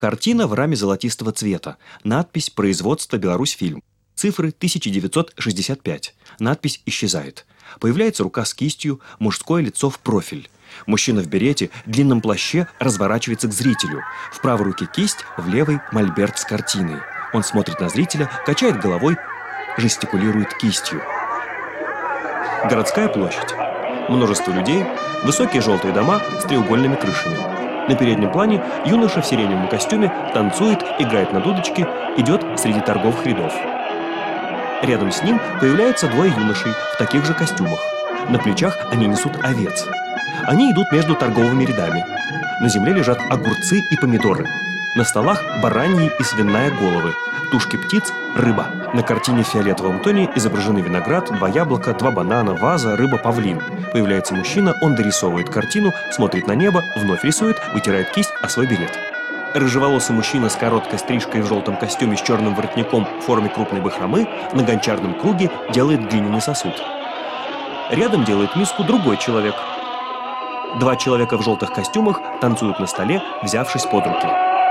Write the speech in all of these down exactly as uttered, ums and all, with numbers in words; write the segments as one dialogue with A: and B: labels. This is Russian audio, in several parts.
A: Картина в раме золотистого цвета. Надпись «Производство Беларусьфильм». Цифры тысяча девятьсот шестьдесят пять. Надпись исчезает. Появляется рука с кистью, мужское лицо в профиль. Мужчина в берете, длинном плаще разворачивается к зрителю. В правой руке кисть, в левой мольберт с картиной. Он смотрит на зрителя, качает головой, жестикулирует кистью. Городская площадь. Множество людей, высокие желтые дома с треугольными крышами. На переднем плане юноша в сиреневом костюме танцует, играет на дудочке, идет среди торговых рядов. Рядом с ним появляются двое юношей в таких же костюмах. На плечах они несут овец. Они идут между торговыми рядами. На земле лежат огурцы и помидоры. На столах бараньи и свиная головы, тушки птиц, рыба. На картине в фиолетовом тоне изображены виноград, два яблока, два банана, ваза, рыба-павлин. Появляется мужчина, он дорисовывает картину, смотрит на небо, вновь рисует, вытирает кисть о свой берет. Рыжеволосый мужчина с короткой стрижкой в желтом костюме с черным воротником в форме крупной бахромы на гончарном круге делает глиняный сосуд. Рядом делает миску другой человек. Два человека в желтых костюмах танцуют на столе, взявшись под руки.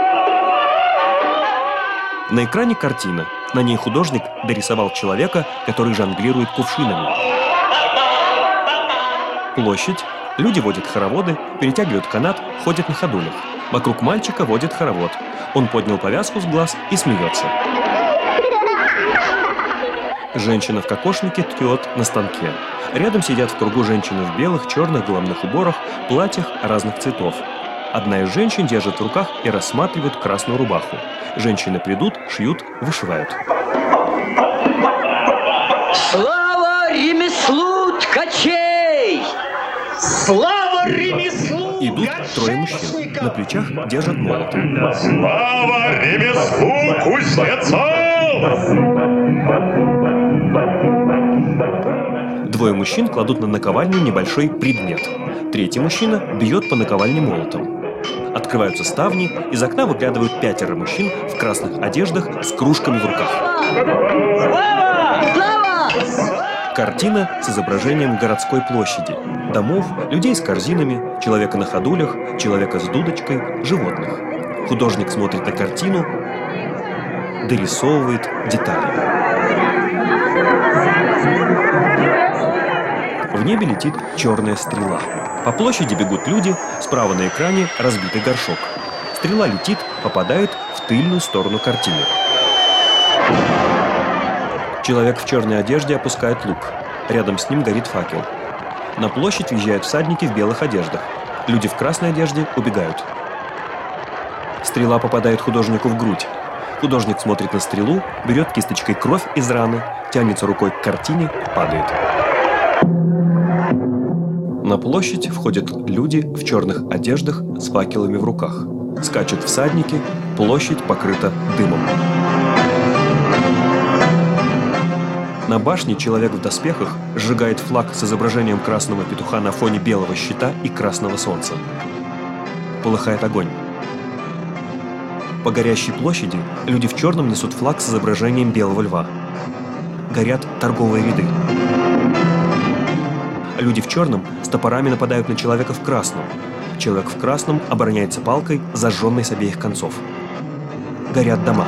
A: На экране картина. На ней художник дорисовал человека, который жонглирует кувшинами. Площадь. Люди водят хороводы, перетягивают канат, ходят на ходулях. Вокруг мальчика водит хоровод. Он поднял повязку с глаз и смеется. Женщина в кокошнике ткет на станке. Рядом сидят в кругу женщины в белых, черных головных уборах, платьях разных цветов. Одна из женщин держит в руках и рассматривает красную рубаху. Женщины придут, шьют, вышивают.
B: Слава ремеслу ткачей! Слава ремеслу!
A: Идут трое мужчин. На плечах держат молот.
C: Слава ремеслу кузнецов!
A: Двое мужчин кладут на наковальню небольшой предмет. Третий мужчина бьет по наковальне молотом. Открываются ставни, из окна выглядывают пятеро мужчин в красных одеждах с кружками в руках.
B: Слава! Слава!
A: Картина с изображением городской площади, домов, людей с корзинами, человека на ходулях, человека с дудочкой, животных. Художник смотрит на картину, дорисовывает детали. В небе летит черная стрела. По площади бегут люди, справа на экране разбитый горшок. Стрела летит, попадает в тыльную сторону картины. Человек в черной одежде опускает лук. Рядом с ним горит факел. На площадь въезжают всадники в белых одеждах. Люди в красной одежде убегают. Стрела попадает художнику в грудь. Художник смотрит на стрелу, берет кисточкой кровь из раны, тянется рукой к картине, падает. На площадь входят люди в черных одеждах с факелами в руках. Скачут всадники, площадь покрыта дымом. На башне человек в доспехах сжигает флаг с изображением красного петуха на фоне белого щита и красного солнца. Полыхает огонь. По горящей площади люди в черном несут флаг с изображением белого льва. Горят торговые ряды. Люди в черном с топорами нападают на человека в красном. Человек в красном обороняется палкой, зажженной с обеих концов. Горят дома.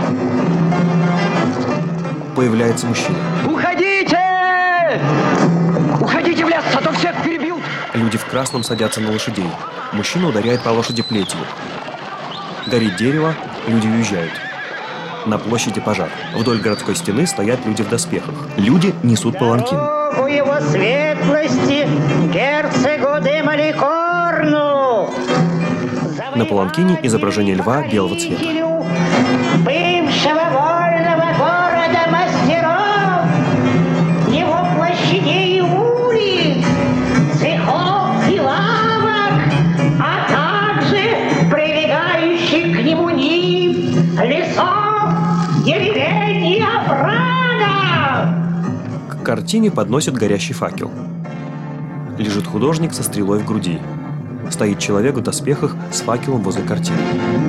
A: Появляется мужчина.
B: Уходите! Уходите в лес, а то всех перебьют!
A: Люди в красном садятся на лошадей. Мужчина ударяет по лошади плетью. Горит дерево, люди уезжают. На площади пожар. Вдоль городской стены стоят люди в доспехах. Люди несут паланкин.
D: У его светлости герцогу де Маликорну.
A: На паланкине изображение льва белого цвета.
D: Бывшего вольного города мастеров, его площадей и улиц, цехов и лавок, а также прилегающих к нему нив, лесов, деревень и оврагов.
A: К картине подносят горящий факел. Лежит художник со стрелой в груди. Стоит человек в доспехах с факелом возле картины.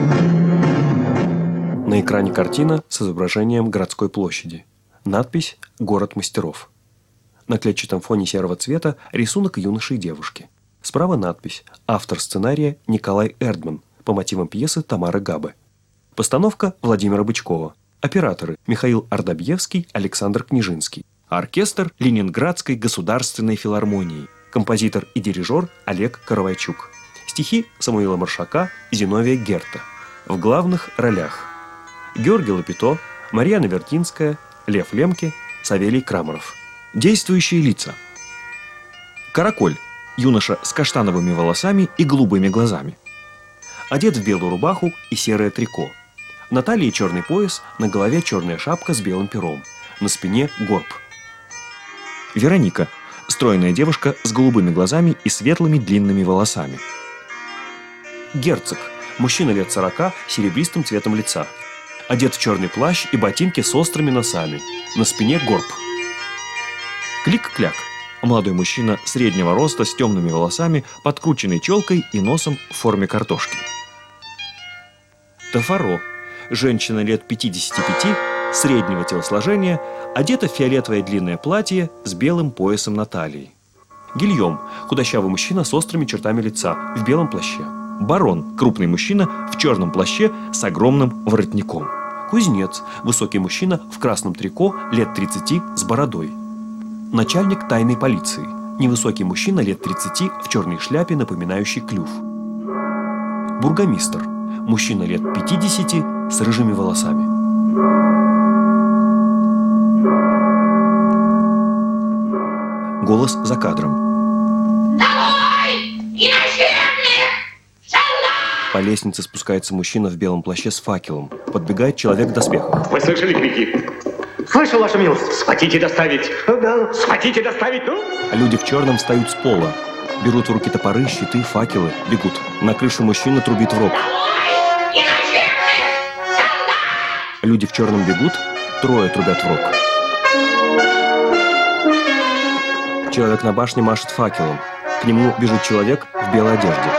A: На экране картина с изображением городской площади. Надпись «Город мастеров». На клетчатом фоне серого цвета рисунок юноши и девушки. Справа надпись «Автор сценария Николай Эрдман» по мотивам пьесы Тамары Габы. Постановка Владимира Бычкова. Операторы Михаил Ардабьевский, Александр Княжинский. Оркестр Ленинградской государственной филармонии. Композитор и дирижер Олег Каравайчук. Стихи Самуила Маршака и Зиновия Герта. В главных ролях Георгий Лапито, Марьяна Вертинская, Лев Лемке, Савелий Крамаров. Действующие лица. Караколь. Юноша с каштановыми волосами и голубыми глазами. Одет в белую рубаху и серое трико. На талии черный пояс, на голове черная шапка с белым пером. На спине горб. Вероника. Стройная девушка с голубыми глазами и светлыми длинными волосами. Герцог. Мужчина лет сорока с серебристым цветом лица. Одет в черный плащ и ботинки с острыми носами. На спине горб. Клик-кляк. Молодой мужчина среднего роста с темными волосами, подкрученной челкой и носом в форме картошки. Тафаро. Женщина лет пятидесяти пяти, среднего телосложения, одета в фиолетовое длинное платье с белым поясом на талии. Гильем. Худощавый мужчина с острыми чертами лица, в белом плаще. Барон. Крупный мужчина в черном плаще с огромным воротником. Кузнец. Высокий мужчина в красном трико, лет тридцати, с бородой. Начальник тайной полиции. Невысокий мужчина лет тридцати в черной шляпе, напоминающей клюв. Бургомистр. Мужчина лет пятидесяти с рыжими волосами. Голос за кадром.
D: Долой! Иноземных! Солдат!
A: По лестнице спускается мужчина в белом плаще с факелом. Подбегает человек в доспехах.
E: Вы слышали крики?
B: Слышал, ваша милость?
E: Схватите и доставить!
B: Да.
E: Схватите и доставить, ну!
A: А люди в черном встают с пола. Берут в руки топоры, щиты, факелы, бегут. На крыше мужчина трубит в рог. Люди в черном бегут, трое трубят в рог. Человек на башне машет факелом. К нему бежит человек в белой одежде.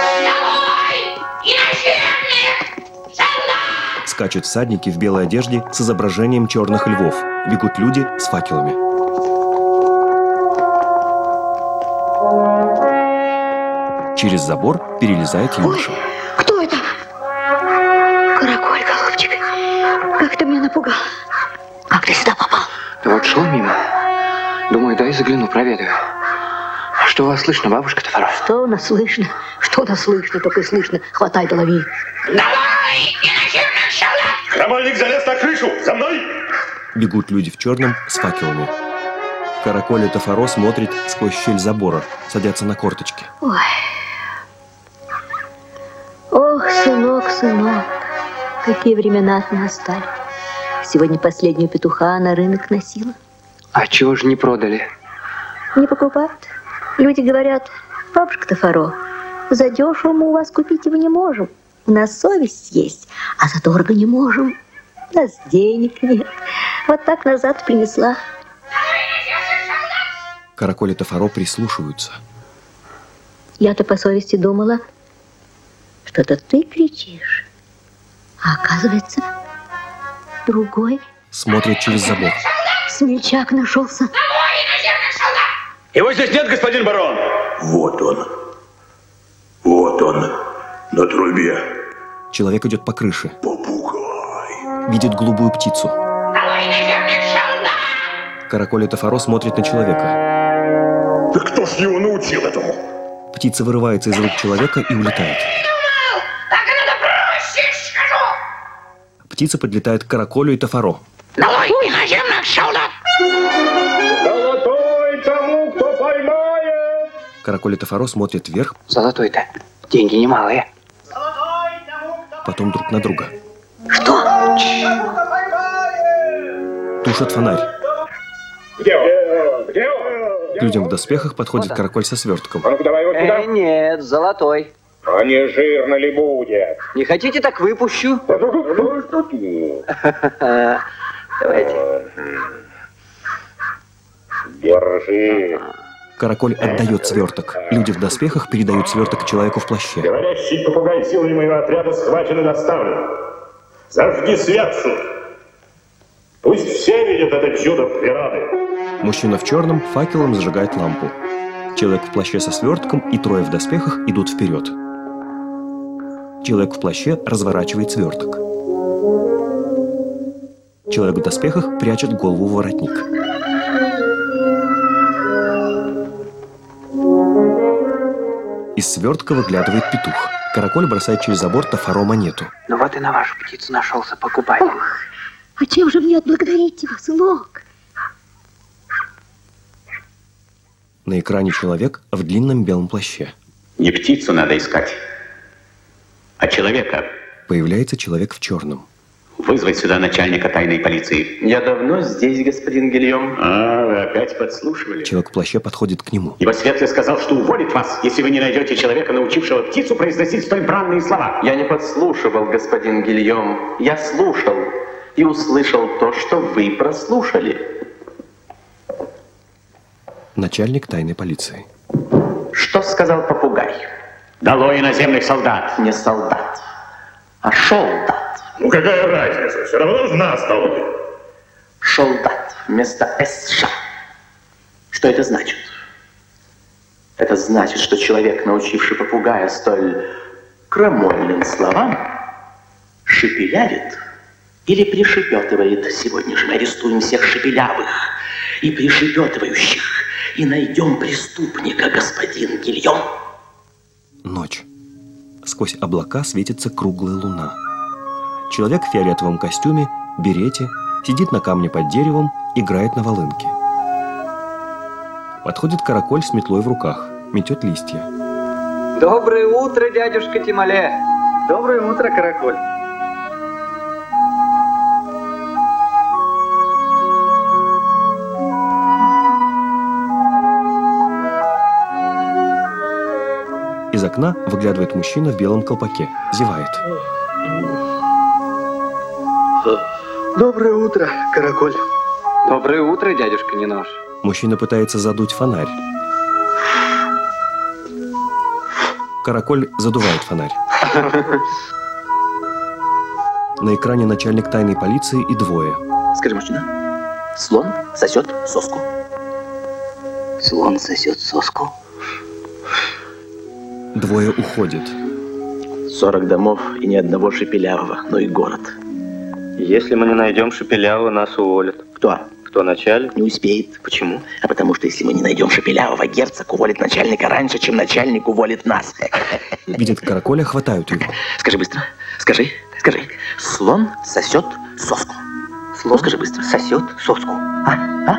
A: Скачут всадники в белой одежде с изображением черных львов. Бегут люди с факелами. Через забор перелезает юноша.
F: Кто это? Караколь, голубчик. Как ты меня напугал. Как ты сюда попал?
G: Да вот шел мимо. Думаю, дай загляну, проведаю. Что у вас слышно, бабушка Тафаро?
F: Что у нас слышно? Что у нас слышно? Только и слышно. Хватай, да лови.
D: Долой! Иноземных солдат!
C: Крамольник залез на крышу! За мной!
A: Бегут люди в черном с факелами. Караколь и Тафаро смотрят сквозь щель забора, садятся на корточки.
F: Ой. Ох, сынок, сынок, какие времена настали. Сегодня последнюю петуха на рынок носила.
G: А чего же не продали?
F: Не покупают. Люди говорят: бабушка Тафаро, задешево мы у вас купить его не можем. У нас совесть есть, а задорого не можем. У нас денег нет. Вот так назад принесла.
A: Караколь и Тафаро прислушиваются.
F: Я-то по совести думала, что-то ты кричишь. А оказывается, другой.
A: Смотрят через забор.
F: Смельчак нашелся.
E: Его здесь нет, господин барон!
C: Вот он. Вот он. На трубе.
A: Человек идет по крыше.
C: Попугай.
A: Видит голубую птицу. Караколь и Тафаро смотрят на человека.
C: Да кто ж его научил этому?
A: Птица вырывается из рук человека и улетает.
D: Так надо бросить, скажу!
A: Птица подлетает к Караколю и Тафаро.
D: Долой иноземных солдат!
C: Золотой тому, кто поймает!
A: Караколь и Тафаро смотрят вверх,
G: Золотой-то. Деньги немалые.
A: потом друг на друга.
F: Что?
A: Тушат фонарь.
C: Где он? Где он?
A: К людям в доспехах подходит Караколь со свертком.
C: А ну-ка, давай его сюда.
G: Э, нет, золотой.
C: А не жирно ли будет?
G: Не хотите, так выпущу.
C: Ну, что ты?
G: Давайте.
C: Держи.
A: Караколь отдает сверток. Люди в доспехах передают сверток человеку в плаще.
C: Говорящий попугай силами моего отряда схвачен и доставлен. Зажги свет, шут. Пусть все видят это чудо прирады.
A: Мужчина в черном факелом зажигает лампу. Человек в плаще со свертком и трое в доспехах идут вперед. Человек в плаще разворачивает сверток. Человек в доспехах прячет голову в воротник. Из свертка выглядывает петух. Караколь бросает через забор Тафаро монету.
G: Ну вот и на вашу птицу нашелся покупатель.
F: Ох, а чем же мне отблагодарить тебя, сынок?
A: На экране человек в длинном белом плаще.
E: Не птицу надо искать, а человека.
A: Появляется человек в черном.
E: Вызвать сюда начальника тайной полиции.
H: Я давно здесь, господин Гильем.
E: А, вы опять подслушивали?
A: Человек в плаще подходит к нему.
E: Его светлость сказал, что уволит вас, если вы не найдете человека, научившего птицу произносить столь бранные слова.
H: Я не подслушивал, господин Гильем. Я слушал и услышал то, что вы прослушали.
A: Начальник тайной полиции.
H: Что сказал попугай?
E: Долой иноземных солдат.
H: Не солдат, а шолдат.
C: Ну какая разница? Все равно же нас долой.
H: Шолдат вместо эсша. Что это значит? Это значит, что человек, научивший попугая столь крамольным словам, шепелявит или пришепетывает. Сегодня же мы арестуем всех шепелявых и пришепетывающих и найдем преступника, господин Гильем.
A: Ночь. Сквозь облака светится круглая луна. Человек в фиолетовом костюме, берете, сидит на камне под деревом, играет на волынке. Подходит караколь с метлой в руках, метет листья.
I: Доброе утро, дядюшка Тимале. Доброе утро, караколь.
A: Из окна выглядывает мужчина в белом колпаке, зевает.
I: Доброе утро, караколь. Доброе утро, дядюшка Нинож.
A: Мужчина пытается задуть фонарь. Караколь задувает фонарь. На экране начальник тайной полиции и двое.
H: Скажи, мужчина, слон сосет соску.
B: Слон сосет соску.
A: Двое уходят.
H: Сорок домов и ни одного шепелявого, но и город.
J: Если мы не найдем шепелявого, нас уволят.
H: Кто?
J: Кто, начальник?
H: Не успеет. Почему? А потому что если мы не найдем шепелявого, герцог уволит начальника раньше, чем начальник уволит нас.
A: Видят караколя, хватают его.
H: Скажи быстро. Скажи. Скажи. Слон сосет соску. Слон, скажи быстро. Сосет соску. А? А?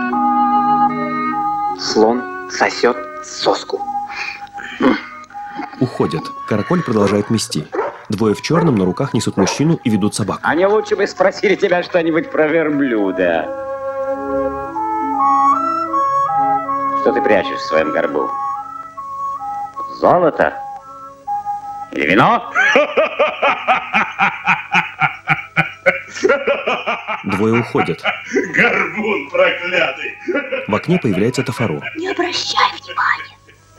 G: Слон сосет соску.
A: Уходят. Караколь продолжает мести. Двое в черном на руках несут мужчину и ведут собаку.
J: А не лучше бы спросили тебя что-нибудь про верблюда. Что ты прячешь в своем горбу? Золото? Или вино?
A: Двое уходят.
C: Горбун проклятый.
A: В окне появляется Тафаро.
F: Не обращай внимания.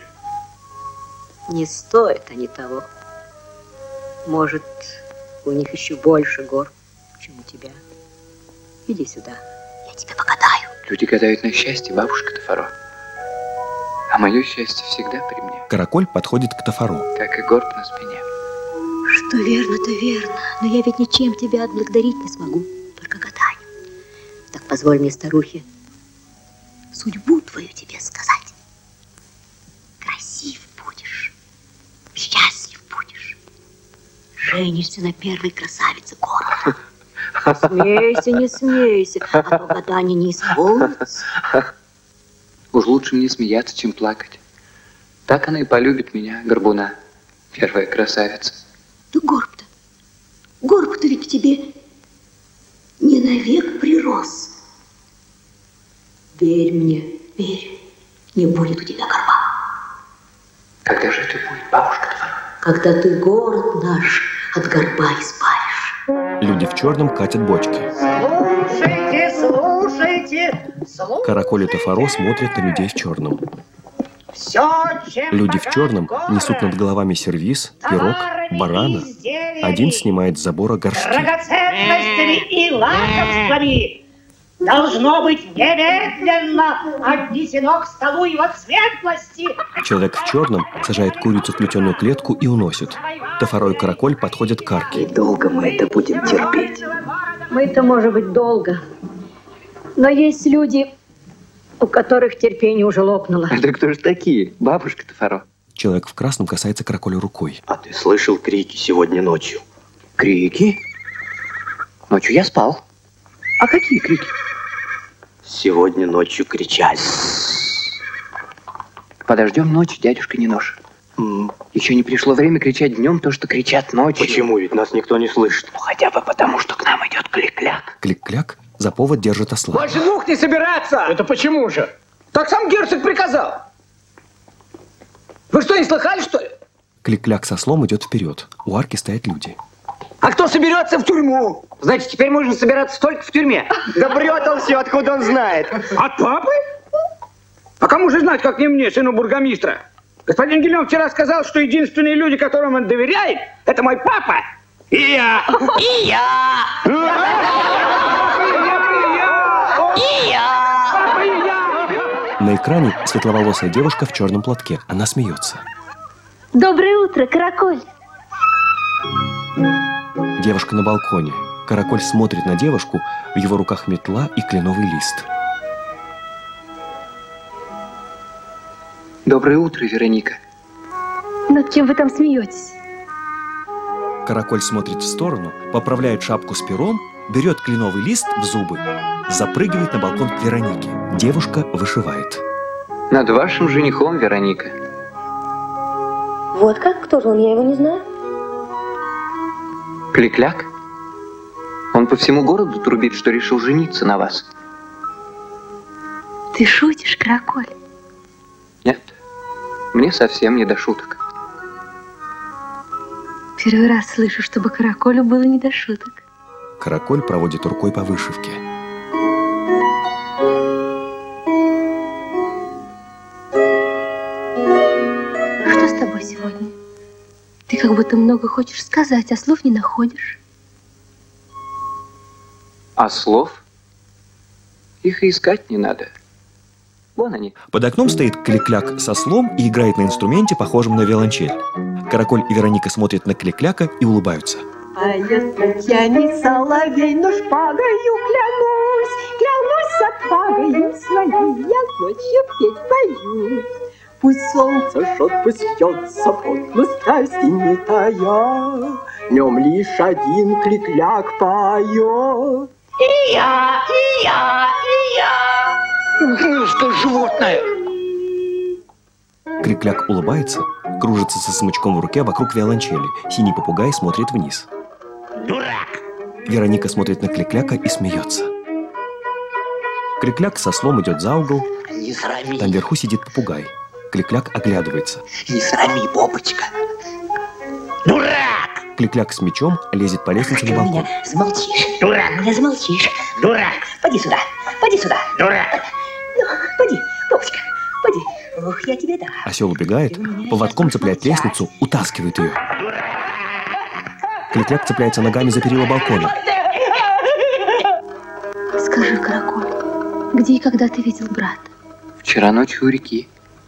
F: Не стоят они того. Может, у них еще больше гор, чем у тебя. Иди сюда, я тебе погадаю.
G: Люди гадают на счастье, бабушка Тафаро. А мое счастье всегда при мне.
A: Караколь подходит к Тафаро.
G: Как и горб на спине.
F: Что верно, то верно. Но я ведь ничем тебя отблагодарить не смогу. Только гаданием. Так позволь мне, старухе, судьбу твою тебе сказать. Красив будешь, счастлив будешь. Женишься на первой красавице города. Смейся, не смейся, а то гадание не исполнится.
G: Уж лучше мне смеяться, чем плакать. Так она и полюбит меня, горбуна, первая красавица.
F: Да горб-то, горб-то ведь к тебе не навек прирос. Верь мне, верь, не будет у тебя горба.
G: Когда же это будет, бабушка Тафаро?
F: Когда ты город наш от горба избавишь.
A: Люди в черном катят бочки.
B: Слушайте, слушайте, слушайте.
A: Караколь и Тафаро смотрят на людей в черном.
B: Все, чем
A: Люди в
B: богат
A: черном
B: город,
A: несут над головами сервиз, пирог,
B: товарами
A: барана.
B: и изделиями,
A: Один снимает с забора горшки.
B: драгоценностями и лакомствами. должно быть немедленно отнесено к столу его светлости.
A: Человек в черном сажает курицу в плетеную клетку и уносит. Тафаро и Караколь подходят к арке.
H: И долго мы это будем терпеть?
F: Мы-то, может быть, долго. Но есть люди, у которых терпение уже лопнуло.
G: Это кто же такие? Бабушка Тафаро.
A: Человек в красном касается Караколя рукой.
H: А ты слышал крики сегодня ночью? Крики? Ночью я спал. А какие крики? Сегодня ночью кричали.
G: Подождем ночи, дядюшка Нинош.
H: Mm.
G: Еще не пришло время кричать днем то, что кричат ночью.
H: Почему? Ведь нас никто не слышит. Ну, хотя бы потому, что к нам идет Клик-Кляк.
A: Клик-Кляк за повод держит осла.
I: Больше двух не собираться!
E: Это почему же?
I: Так сам герцог приказал. Вы что, не слыхали, что ли?
A: Клик-Кляк со ослом идет вперед. У арки стоят люди.
I: А кто соберется в тюрьму? Значит, теперь можно собираться только в тюрьме.
H: Да врет он все, откуда он знает.
I: От папы? А кому же знать, как не мне, сыну бургомистра? Господин Гильон вчера сказал, что единственные люди, которым он доверяет, это мой папа и я.
D: И я! И я!
A: На экране светловолосая девушка в черном платке. Она смеется.
F: Доброе утро, Караколь.
A: Девушка на балконе. Караколь смотрит на девушку, в его руках метла и кленовый лист.
G: Доброе утро, Вероника.
F: Над кем вы там смеетесь?
A: Караколь смотрит в сторону, поправляет шапку с пером, берет кленовый лист в зубы, запрыгивает на балкон к Веронике. Девушка вышивает.
G: Над вашим женихом, Вероника.
F: Вот как? Кто же он? Я его не знаю.
G: Клик-Кляк? Он по всему городу трубит, что решил жениться на вас.
F: Ты шутишь, Караколь?
G: Нет, мне совсем не до шуток.
F: Первый раз слышу, чтобы Караколю было не до шуток.
A: Караколь проводит рукой по вышивке.
F: Что с тобой сегодня? Ты как будто много хочешь сказать, а слов не находишь.
G: А слов? Их и искать не надо. Вон они.
A: Под окном стоит Клик-Кляк со слом и играет на инструменте, похожем на виолончель. Караколь и Вероника смотрят на Клик-Кляка и улыбаются.
K: А если я не соловей, но шпагою клянусь, клянусь отвагою своей, я ночью петь боюсь. Пусть солнце жжет, пусть льется пот, но страсти не тая, днем лишь один Клик-Кляк поет.
D: И я, и я, и я.
E: Гнусное животное!
A: Клик-Кляк улыбается, кружится со смычком в руке вокруг виолончели. Синий попугай смотрит вниз.
D: Дурак!
A: Вероника смотрит на Клик-Кляка и смеется. Клик-Кляк со слом идет за угол.
H: Не срами.
A: Там вверху сидит попугай. Клик-Кляк оглядывается.
H: Не срами, Бобочка.
D: Дурак!
A: Клик-Кляк с мечом лезет по лестнице на балкон.
B: Замолчишь.
D: Дурак!
B: Меня замолчишь.
D: Дурак!
B: Поди сюда, поди сюда.
D: Дурак!
B: Ну, поди, Бобочка, поди. Ух, я тебе дам.
A: Осел убегает, поводком цепляет лестницу, утаскивает ее. Клик-Кляк цепляется ногами за перила балкона.
F: Скажи, Караколь, где и когда ты видел брата?
G: Вчера ночью у реки.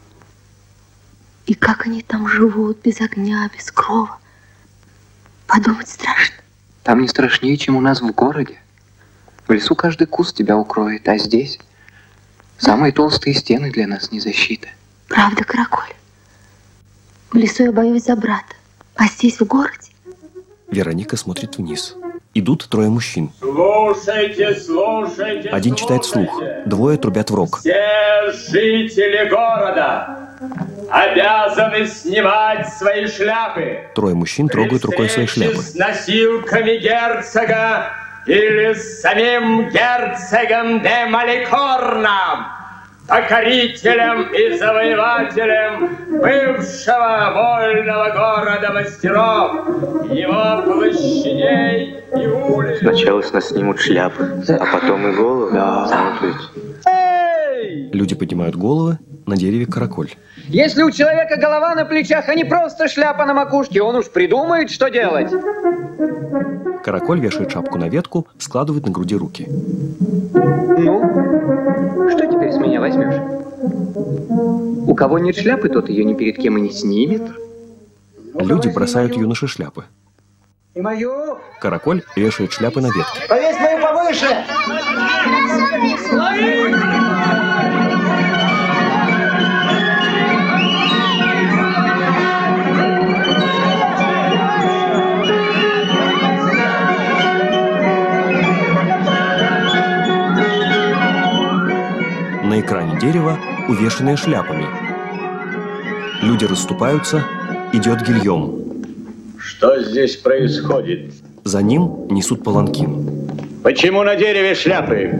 F: И как они там живут, без огня, без крова? Подумать страшно.
G: Там не страшнее, чем у нас в городе. В лесу каждый куст тебя укроет, а здесь самые толстые стены для нас не защита.
F: Правда, Караколь? В лесу я боюсь за брата, а здесь, в городе?
A: Вероника смотрит вниз. Идут трое мужчин.
C: Слушайте, слушайте,
A: Один читает вслух, двое трубят в рог.
C: Все жители города обязаны снимать свои шляпы.
A: Трое мужчин трогают рукой свои шляпы.
C: С носилками герцога или с самим герцогом де Маликорном, покорителем и завоевателем бывшего вольного города мастеров, его площадей и улиц.
J: Сначала с нас снимут шляпы, а потом и головы.
G: Да.
J: Смотрите.
A: Люди поднимают головы, На дереве караколь.
G: Если у человека голова на плечах, а не просто шляпа на макушке, он уж придумает, что делать.
A: Караколь вешает шапку на ветку, складывает на груди руки.
G: Ну, что теперь с меня возьмешь? У кого нет шляпы, тот ее ни перед кем и не снимет.
A: Люди бросают юноше шляпы.
I: И мою.
A: Караколь вешает шляпы на ветки.
I: Повесь мою повыше.
A: На экране дерева, увешанное шляпами. Люди расступаются, идет Гильем.
E: Что здесь происходит?
A: За ним несут паланкин.
E: Почему на дереве шляпы?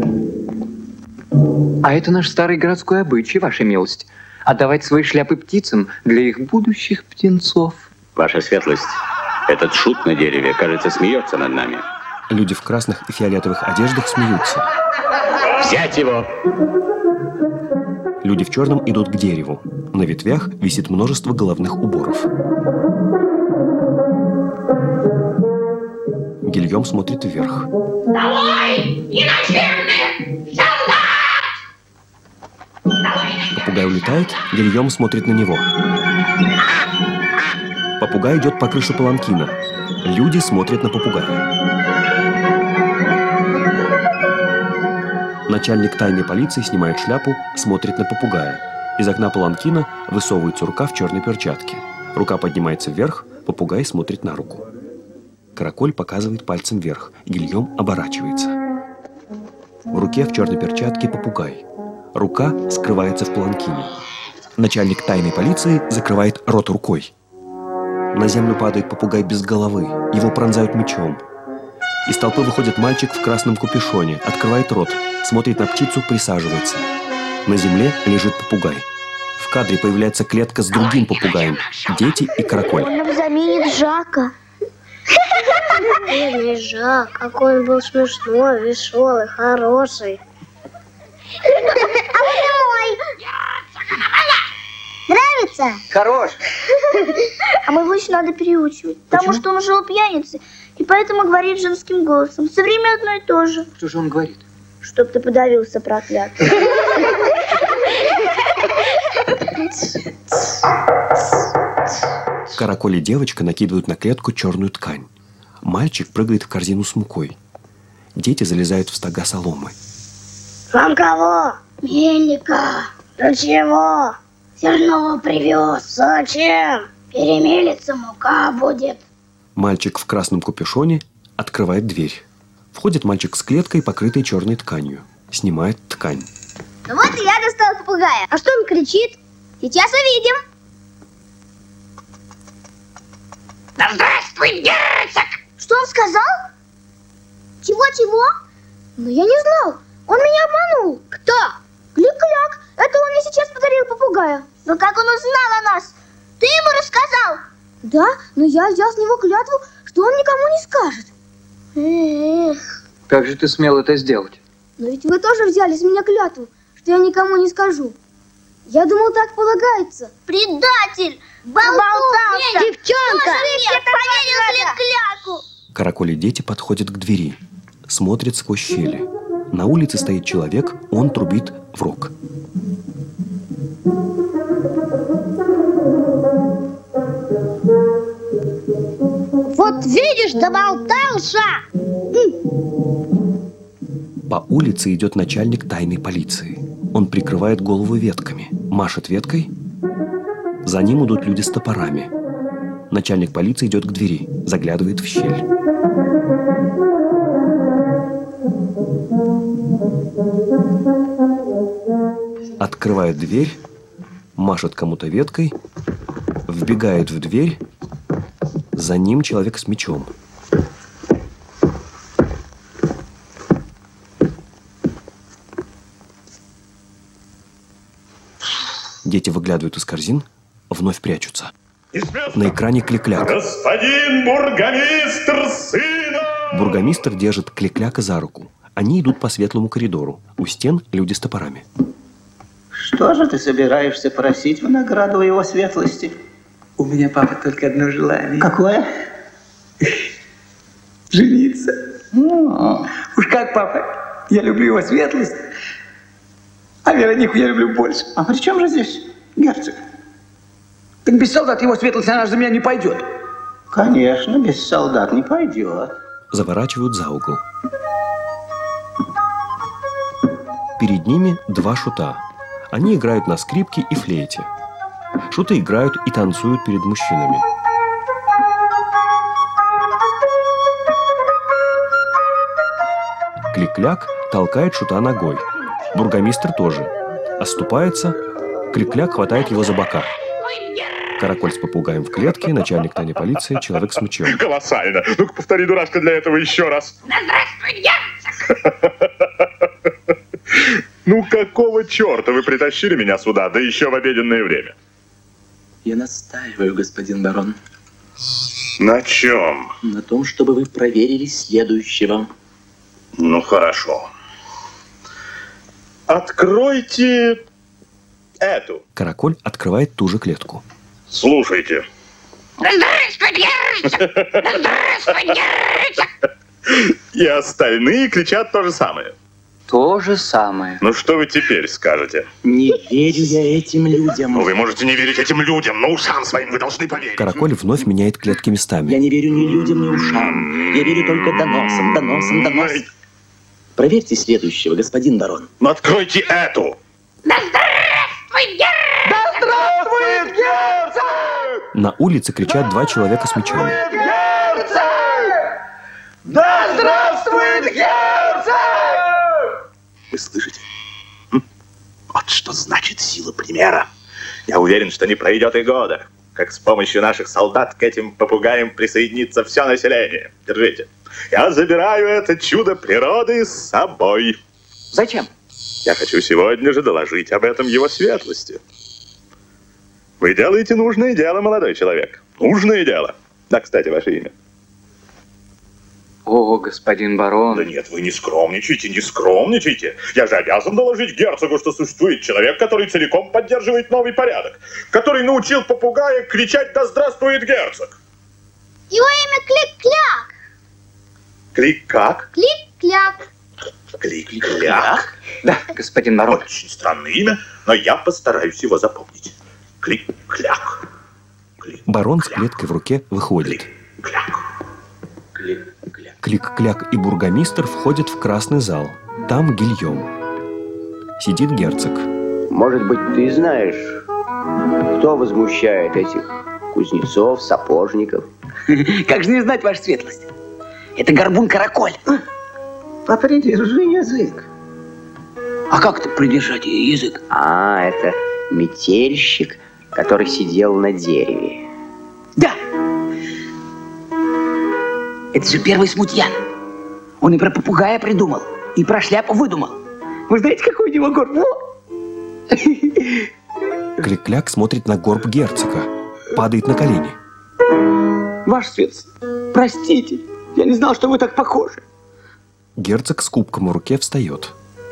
G: А это наш старый городской обычай, ваша милость. Отдавать свои шляпы птицам для их будущих птенцов.
E: Ваша светлость, этот шут на дереве, кажется, смеется над нами.
A: Люди в красных и фиолетовых одеждах смеются.
E: Взять его!
A: Люди в черном идут к дереву. На ветвях висит множество головных уборов. Гильем смотрит вверх.
D: Долой! Иноземные! Солдат!
A: Попугай улетает, Гильем смотрит на него. Попугай идет по крыше паланкина. Люди смотрят на попугая. Начальник тайной полиции снимает шляпу, смотрит на попугая. Из окна паланкина высовывается рука в черной перчатке. Рука поднимается вверх, попугай смотрит на руку. Караколь показывает пальцем вверх. Гильем оборачивается. В руке в черной перчатке попугай. Рука скрывается в паланкине. Начальник тайной полиции закрывает рот рукой. На землю падает попугай без головы. Его пронзают мечом. Из толпы выходит мальчик в красном капюшоне, открывает рот, смотрит на птицу, присаживается. На земле лежит попугай. В кадре появляется клетка с другим попугаем. Дети и караколь.
F: Он нам заменит Жака.
L: Бедный Жак, какой он был смешной, веселый, хороший.
F: А мой? Нравится?
G: Хорош.
L: А мы его еще надо переучивать, потому что он жил пьяницей, и поэтому говорит женским голосом. Все время одно и то же.
G: Что же он говорит?
L: Чтоб ты подавился, проклятый.
A: Караколь и девочка накидывают на клетку черную ткань. Мальчик прыгает в корзину с мукой. Дети залезают в стога соломы.
L: Вам кого? Мельника. Для чего? Зерно привез. Зачем? Перемелится, мука будет.
A: Мальчик в красном капюшоне открывает дверь. Входит мальчик с клеткой, покрытой черной тканью. Снимает ткань.
L: Ну вот и я достал попугая. А что он кричит? Сейчас увидим.
D: Да здравствуй, герцог!
L: Что он сказал? Чего-чего? Но я не знал. Он меня обманул. Кто? Клик-кляк. Это он мне сейчас подарил попугая. Но как он узнал о нас? Ты ему рассказал? Да, но я взял с него клятву, что он никому не скажет. Эх.
G: Как же ты смел это сделать?
L: Но ведь вы тоже взяли с меня клятву, что я никому не скажу. Я думал, так полагается. Предатель! Болтался! Девчонка! Поверил клик-кляку!
A: Караколь и дети подходят к двери. Смотрят сквозь щели. На улице стоит человек, он трубит в рог.
L: Вот видишь, доболтался!
A: По улице идет начальник тайной полиции. Он прикрывает голову ветками, машет веткой. За ним идут люди с топорами. Начальник полиции идет к двери, заглядывает в щель. Открывает дверь, машет кому-то веткой, вбегает в дверь. За ним человек с мечом. Дети выглядывают из корзин, вновь прячутся. На экране клик-кляк.
C: Господин бургомистр сына!
A: Бургомистр держит клик-кляка за руку. Они идут по светлому коридору. У стен люди с топорами.
H: Что же ты собираешься просить в награду его светлости?
G: У меня, папа, только одно желание.
H: Какое?
G: Жениться.
H: О.
G: Уж как, папа, я люблю его светлость, а Веронику я люблю больше.
H: А при чем же здесь герцог?
I: Так без солдат его светлость, она же за меня не пойдет.
H: Конечно, без солдат не пойдет.
A: Заворачивают за угол. Перед ними два шута. Они играют на скрипке и флейте. Шуты играют и танцуют перед мужчинами. Клик-кляк толкает шута ногой. Бургомистр тоже. Оступается. Клик-кляк хватает его за бока. Караколь с попугаем в клетке, начальник тайной полиции, человек с мечом.
C: Колоссально. Ну-ка, повтори, дурашка, для этого еще раз.
D: Да здравствуй, герцог!
C: Ну, какого черта вы притащили меня сюда, да еще в обеденное время?
H: Я настаиваю, господин барон.
C: На чем?
H: На том, чтобы вы проверили следующего.
C: Ну, хорошо. Откройте эту.
A: Караколь открывает ту же клетку.
C: Слушайте.
D: Да здравствуй, герцог! Да здравствуй, герцог!
C: И остальные кричат то же самое.
G: То же самое.
C: Ну, что вы теперь скажете?
H: Не верю я этим людям.
C: Ну, вы можете не верить этим людям, но ушам своим вы должны поверить.
A: Караколь вновь меняет клетки местами.
H: Я не верю ни людям, ни ушам. Я верю только доносам, доносам, доносам. Проверьте следующего, господин барон.
C: Ну, откройте эту.
D: Да здравствуй, герцог!
I: Да здравствует герцог!
A: На улице кричат два человека с мечами.
I: Герцог! Да здравствует герцог!
C: Вы слышите? Вот что значит сила примера. Я уверен, что не пройдет и года, как с помощью наших солдат к этим попугаям присоединится все население. Держите. Я забираю это чудо природы с собой.
I: Зачем?
C: Я хочу сегодня же доложить об этом его светлости. Вы делаете нужное дело, молодой человек. Нужное дело. Да, кстати, ваше имя.
G: О, господин барон.
C: Да нет, вы не скромничайте, не скромничайте. Я же обязан доложить герцогу, что существует человек, который целиком поддерживает новый порядок, который научил попугая кричать «Да здравствует герцог!».
L: Его имя Клик-Кляк.
C: Клик как?
L: Клик-Кляк.
C: Клик-кляк?
G: Да, господин барон.
C: Очень странное имя, но я постараюсь его запомнить. Клик-кляк.
A: Барон с клеткой в руке выходит.
C: Клик-кляк.
H: Клик-кляк.
A: Клик-кляк и бургомистр входят в красный зал. Там Гильем. Сидит герцог.
H: Может быть, ты знаешь, кто возмущает этих кузнецов, сапожников?
I: Как же не знать, ваша светлость? Это горбун-караколь.
H: Попридержи язык.
I: А как это придержать язык?
H: А, это метельщик, который сидел на дереве.
I: Да. Это же первый смутьян. Он и про попугая придумал, и про шляпу выдумал. Вы знаете, какой у него горб?
A: Клик-кляк смотрит на горб герцога. Падает на колени.
I: Ваша светлость, простите. Я не знал, что вы так похожи.
A: Герцог с кубком в руке встает.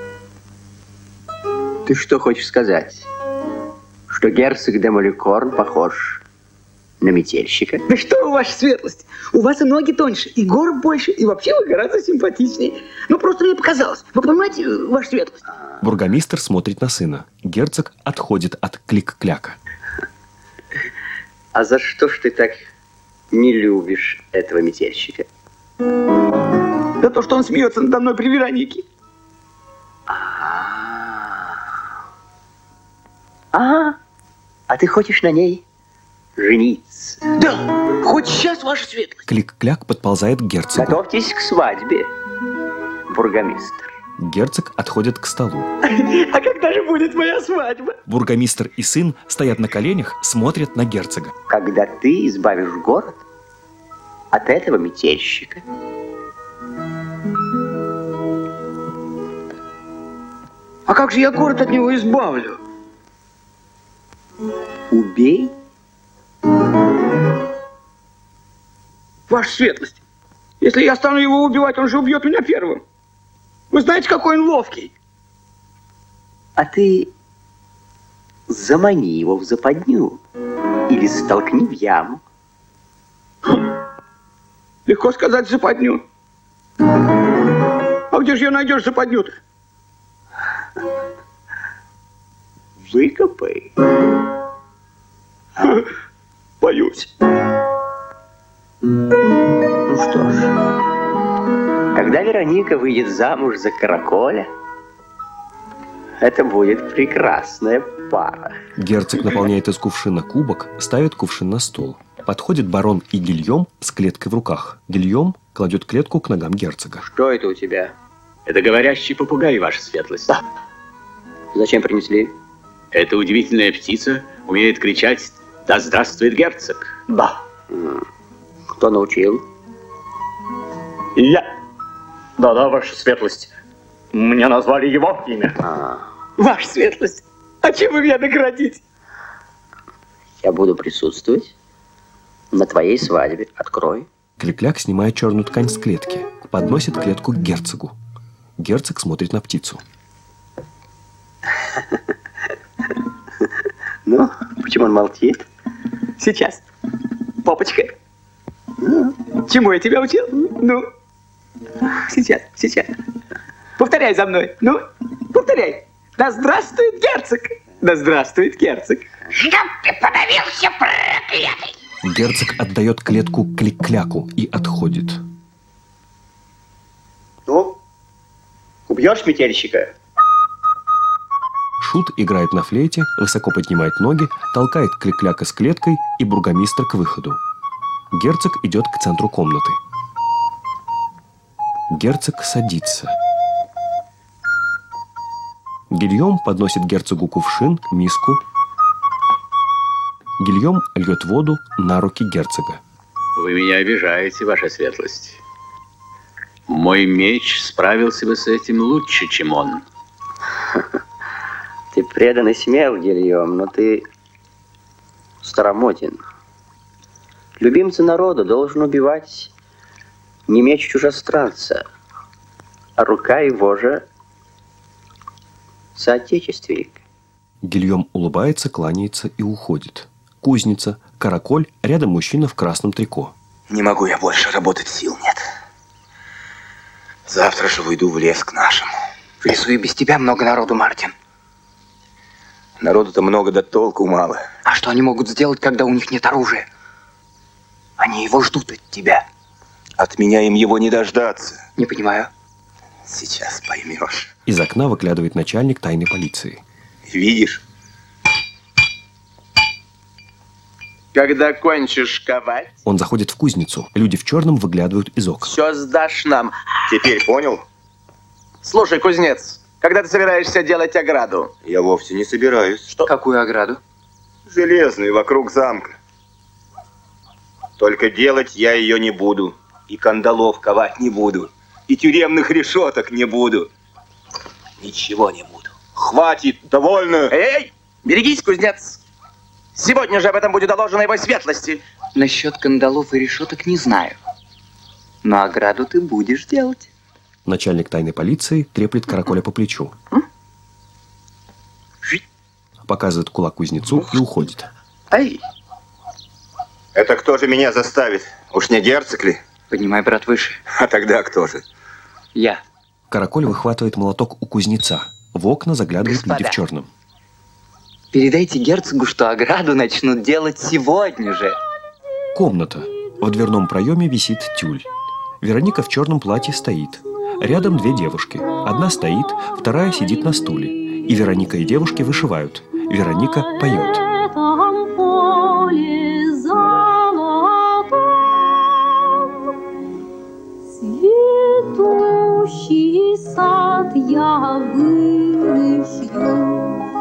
H: Ты что хочешь сказать? Что герцог де Маликорн похож на метельщика?
I: Да что вы, ваша светлость? У вас и ноги тоньше, и горб больше, и вообще вы гораздо симпатичнее. Ну, просто мне показалось. Вы понимаете, ваша светлость?
A: Бургомистр смотрит на сына. Герцог отходит от Клик-кляка.
H: А за что ж ты так не любишь этого метельщика?
I: За то, что он смеется надо мной при Веронике.
H: А, а ты хочешь на ней жениться?
I: Да, хоть сейчас, ваша светлость.
A: Клик-кляк подползает к герцогу.
H: Готовьтесь к свадьбе, бургомистр.
A: Герцог отходит к столу.
I: А когда же будет моя свадьба?
A: Бургомистр и сын стоят на коленях, смотрят на герцога.
H: Когда ты избавишь город от этого метельщика.
I: А как же я город от него избавлю?
H: Убей.
I: Ваша светлость, если я стану его убивать, он же убьет меня первым. Вы знаете, какой он ловкий?
H: А ты замани его в западню или столкни в яму.
I: Легко сказать западню. А где же ее найдешь западню-то?
H: Выкопай.
I: Боюсь.
H: Ну что ж, когда Вероника выйдет замуж за Караколя, это будет прекрасная пара.
A: Герцог наполняет из кувшина кубок, ставит кувшин на стол. Подходит барон и Гильем с клеткой в руках. Гильем кладет клетку к ногам герцога.
E: Что это у тебя? Это говорящий попугай, ваша светлость.
H: Да. Зачем принесли?
E: Эта удивительная птица умеет кричать «Да здравствует герцог!»
H: Да. Кто научил?
E: Я. Да-да, ваша светлость. Мне назвали его имя.
H: А.
I: Ваша светлость, а чем вы меня наградите?
H: Я буду присутствовать на твоей свадьбе. Открой.
A: Кликляк снимает черную ткань с клетки, подносит клетку к герцогу. Герцог смотрит на птицу.
H: Ну, почему он молчит?
I: Сейчас. Папочка. Чему я тебя учил? Ну, сейчас, сейчас. Повторяй за мной. Ну, повторяй. Да здравствует герцог. Да здравствует герцог.
D: Чтоб ты подавился, проклятый.
A: Герцог отдает клетку Клик-кляку и отходит.
H: Ну, убьешь метельщика?
A: Шут играет на флейте, высоко поднимает ноги, толкает Клик-кляка с клеткой и бургомистр к выходу. Герцог идет к центру комнаты. Герцог садится. Гильем подносит герцогу кувшин, миску. Гильем льет воду на руки герцога.
E: Вы меня обижаете, ваша светлость. Мой меч справился бы с этим лучше, чем он.
H: Ты предан и смел, Гильем, но ты старомоден. Любимца народа должен убивать не меч чужестранца, а рука его же соотечественник.
A: Гильем улыбается, кланяется и уходит. Кузница, Караколь, рядом мужчина в красном трико.
C: Не могу я больше работать, сил нет. Завтра же выйду в лес к нашим.
G: В лесу и без тебя много народу, Мартин.
C: Народу-то много, да толку мало.
G: А что они могут сделать, когда у них нет оружия? Они его ждут от тебя.
C: От меня им его не дождаться.
G: Не понимаю.
C: Сейчас поймешь.
A: Из окна выглядывает начальник тайной полиции.
C: Видишь?
M: Когда кончишь ковать,
A: Он заходит в кузницу. Люди в черном выглядывают из окон.
M: все сдашь нам.
C: Теперь понял?
M: Слушай, кузнец, когда ты собираешься делать ограду?
C: Я вовсе не собираюсь.
G: Что? Какую ограду?
C: Железную, вокруг замка. Только делать я ее не буду. И кандалов ковать не буду. И тюремных решеток не буду. Ничего не буду. Хватит, довольно.
M: Эй, берегись, кузнец. Сегодня же об этом будет доложено его светлости.
G: Насчет кандалов и решеток не знаю. Но ограду ты будешь делать.
A: Начальник тайной полиции треплет Караколя по плечу. Показывает кулак кузнецу и уходит.
M: Эй!
C: Это кто же меня заставит? Уж не герцог ли?
G: Поднимай, брат, выше.
C: А тогда кто же?
G: Я.
A: Караколь выхватывает молоток у кузнеца. В окна заглядывают
G: Господа.
A: люди в черном.
G: Передайте герцогу, что ограду начнут делать сегодня же.
A: Комната. В дверном проеме висит тюль. Вероника в черном платье стоит. Рядом две девушки. Одна стоит, вторая сидит на стуле. И Вероника и девушки вышивают. Вероника поет.
N: Цветущий сад я выращу.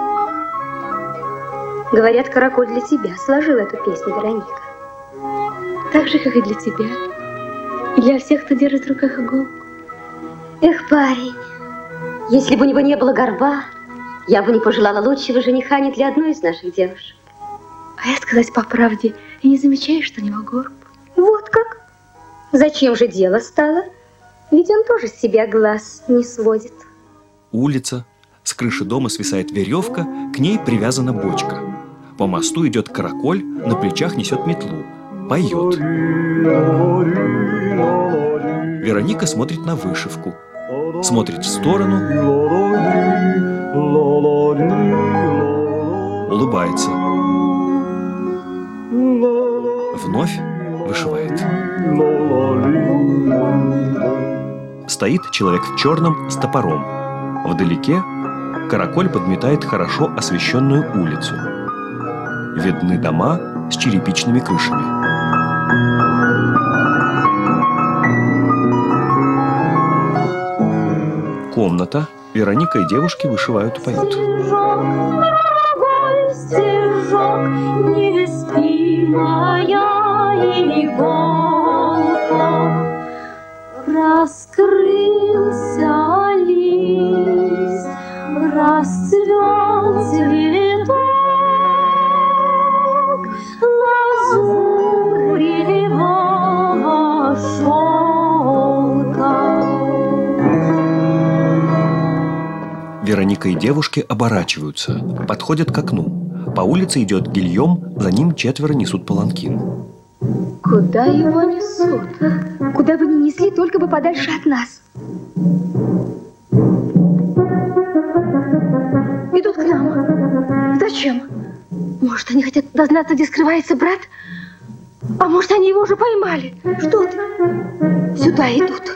F: Говорят, Караколь для тебя сложил эту песню, Вероника. Так же, как и для тебя. И для всех, кто держит в руках иголку. Эх, парень, если бы у него не было горба, я бы не пожелала лучшего жениха ни для одной из наших девушек. А я, сказать по правде, и не замечаю, что у него горб. Вот как? Зачем же дело стало? Ведь он тоже с себя глаз не сводит.
A: Улица. С крыши дома свисает веревка, к ней привязана бочка. По мосту идет караколь, на плечах несет метлу. Поет. Вероника смотрит на вышивку. Смотрит в сторону. Улыбается. Вновь вышивает. Стоит человек в черном с топором. Вдалеке караколь подметает хорошо освещенную улицу. Видны дома с черепичными крышами. Комната. Вероника и девушки вышивают и поют.
N: Стежок, не спи, моя иголка. Раскрылся лист, расцвел цветок, лазуревого шелка.
A: Вероника и девушки оборачиваются, подходят к окну. По улице идет Гильем, за ним четверо несут паланкин.
F: Куда его несут? Куда бы ни несли, только бы подальше от нас. Идут к нам. Зачем? Может, они хотят дознаться, где скрывается брат? А может, они его уже поймали? Что ты? Сюда идут.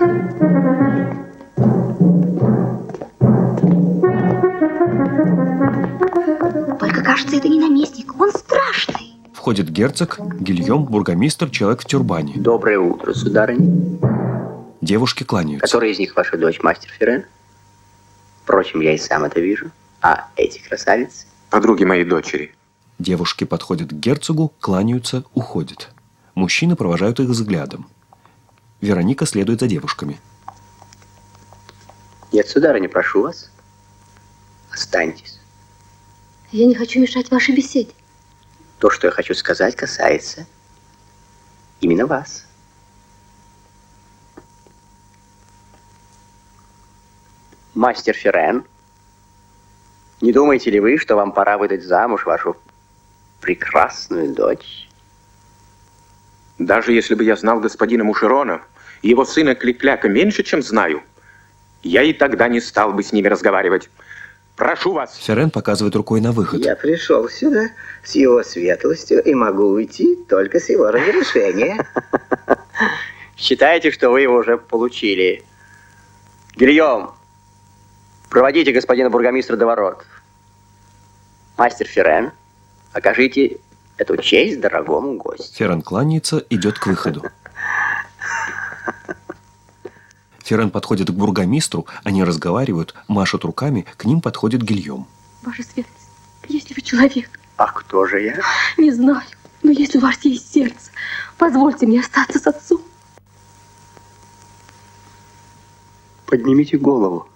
F: Только, кажется, это не наместник, он страшный.
A: Входит герцог, Гильем, бургомистр, человек в тюрбане.
H: Доброе утро, сударыня.
A: Девушки кланяются.
H: Которая из них ваша дочь, мастер Ферен? Впрочем, я и сам это вижу. А эти красавицы?
O: Подруги моей дочери.
A: Девушки подходят к герцогу, кланяются, уходят. Мужчины провожают их взглядом. Вероника следует за девушками.
H: Нет, сударыня, прошу вас. Останьтесь.
F: Я не хочу мешать вашей беседе.
H: То, что я хочу сказать, касается именно вас. Мастер Ферен, не думаете ли вы, что вам пора выдать замуж вашу прекрасную дочь?
O: Даже если бы я знал господина Мушерона и его сына Кликляка меньше, чем знаю, я и тогда не стал бы с ними разговаривать. Прошу вас.
A: Ферен показывает рукой на выход.
H: Я пришел сюда с его светлостью и могу уйти только с его разрешения. Считайте, что вы его уже получили. Гильем, проводите господина бургомистра до ворот. Мастер Ферен, окажите эту честь дорогому гостю.
A: Ферен кланяется, идет к выходу. Ферен подходит к бургомистру, они разговаривают, машут руками, к ним подходит Гильем.
F: Ваша светлость, если вы человек...
H: А кто же я?
F: Не знаю, но если у вас есть сердце, позвольте мне остаться с отцом.
H: Поднимите голову.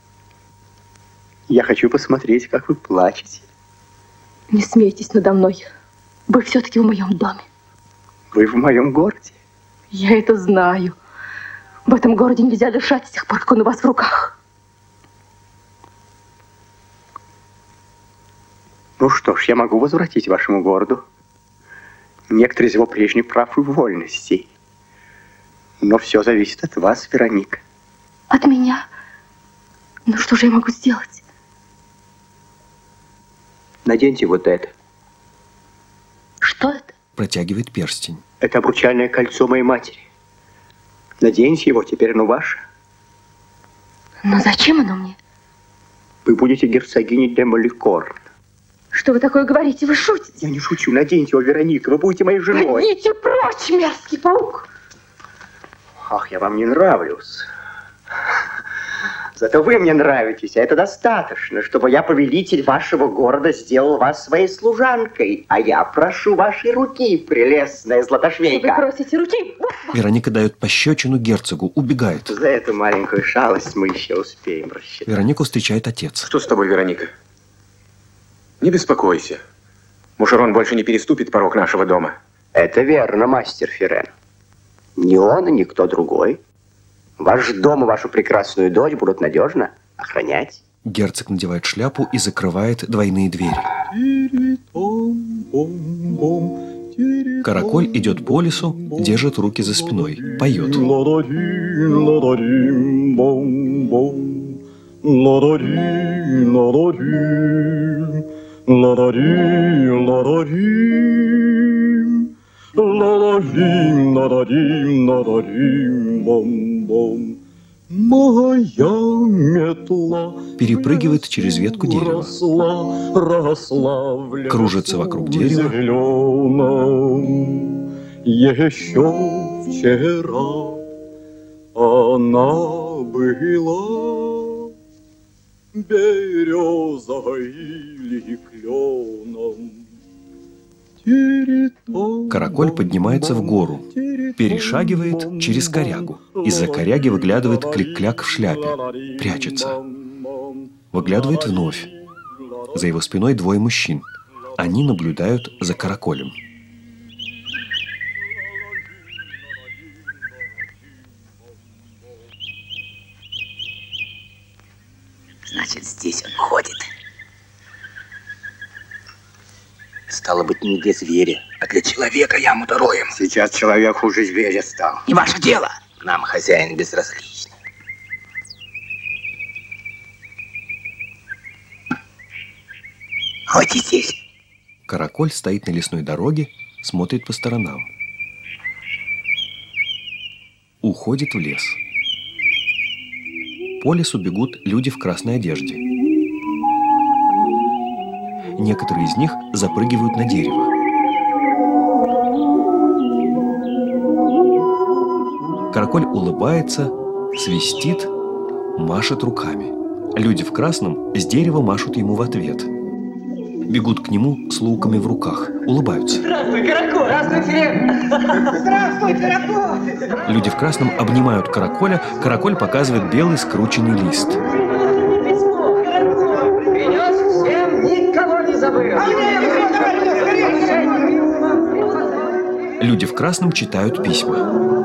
H: Я хочу посмотреть, как вы плачете.
F: Не смейтесь надо мной. Вы все-таки в моем доме.
H: Вы в моем городе?
F: Я это знаю. В этом городе нельзя дышать с тех пор, как он у вас в руках.
H: Ну что ж, я могу возвратить вашему городу некоторые из его прежних прав и вольностей. Но все зависит от вас, Вероника.
F: От меня? Ну что же я могу сделать?
H: Наденьте вот это.
F: Что это?
A: Протягивает перстень.
H: Это обручальное кольцо моей матери. Наденьте его, теперь оно ваше.
F: Но зачем оно мне?
H: Вы будете герцогиней де Маликорн.
F: Что вы такое говорите? Вы шутите?
H: Я не шучу. Наденьте его, Вероника. Вы будете моей женой.
F: Идите прочь, мерзкий паук.
H: Ах, я вам не нравлюсь. Зато вы мне нравитесь, а это достаточно, чтобы я, повелитель вашего города, сделал вас своей служанкой. А я прошу вашей руки, прелестная златошвейка.
F: Вы просите руки?
A: Вероника дает пощечину герцогу, убегает.
H: За эту маленькую шалость мы еще успеем рассчитать.
A: Веронику встречает отец.
O: Что с тобой, Вероника? Не беспокойся. Мушерон больше не переступит порог нашего дома.
H: Это верно, мастер Ферен. Ни он и никто другой. Ваш дом и вашу прекрасную дочь будут надежно охранять.
A: Герцог надевает шляпу и закрывает двойные двери. Караколь идет по лесу, держит руки за спиной, поет.
P: Моя метла
A: перепрыгивает через ветку дерева,
P: росла,
A: кружится вокруг дерева.
P: Зеленом. Еще вчера она была березой или кленом.
A: Караколь поднимается в гору, перешагивает через корягу. Из-за коряги выглядывает Клик-Кляк в шляпе, прячется. Выглядывает вновь. За его спиной двое мужчин. Они наблюдают за Караколем.
H: Значит, здесь он ходит. Стало быть, не для зверя, а для человека яму-то роем. Сейчас человек хуже зверя стал. Не ваше дело. Нам хозяин безразличен. Вот и здесь.
A: Караколь стоит на лесной дороге, смотрит по сторонам. Уходит в лес. По лесу бегут люди в красной одежде. Некоторые из них запрыгивают на дерево. Караколь улыбается, свистит, машет руками. Люди в красном с дерева машут ему в ответ. Бегут к нему с луками в руках, улыбаются.
D: Здравствуй, Караколь! Здравствуй, Филипп! Здравствуй, Караколь!
A: Люди в красном обнимают Караколя, Караколь показывает белый скрученный лист.
D: Принес всем, никого не забыл!
A: Люди в красном читают письма.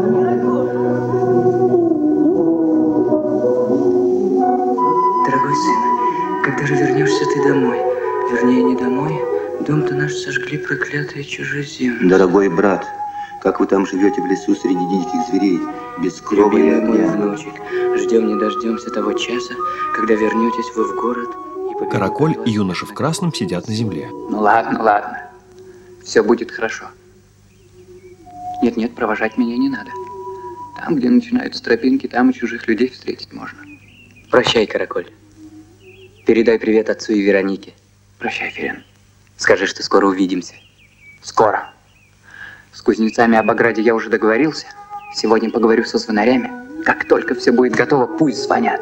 G: Дорогой сын, когда же вернешься ты домой? Вернее, не домой. Дом-то наш сожгли проклятые чужеземцы.
H: Дорогой брат, как вы там живете в лесу среди диких зверей, без крова и
G: Любимый
H: огня?
G: мой внучек, ждем не дождемся того часа, когда вернетесь вы в город. И
A: Караколь и юноша в красном сидят на земле.
G: Ну ладно, ладно. Все будет хорошо. Нет-нет, провожать меня не надо. Там, где начинаются тропинки, там и чужих людей встретить можно. Прощай, Караколь. Передай привет отцу и Веронике. Прощай, Ферен. Скажи, что скоро увидимся. Скоро. С кузнецами об ограде я уже договорился. Сегодня поговорю со звонарями. Как только все будет готово, пусть звонят.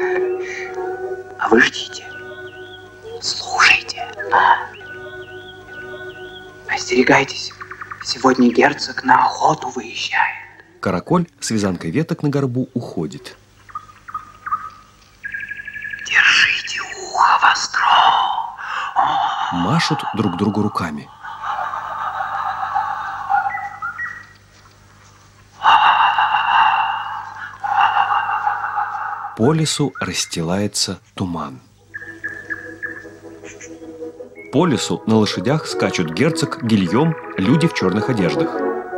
G: А вы ждите. Слушайте. Остерегайтесь. Сегодня герцог на охоту выезжает.
A: Караколь с вязанкой веток на горбу уходит.
G: Держите ухо востро.
A: Машут друг другу руками. По лесу расстилается туман. По лесу на лошадях скачут герцог, Гильем, люди в черных одеждах.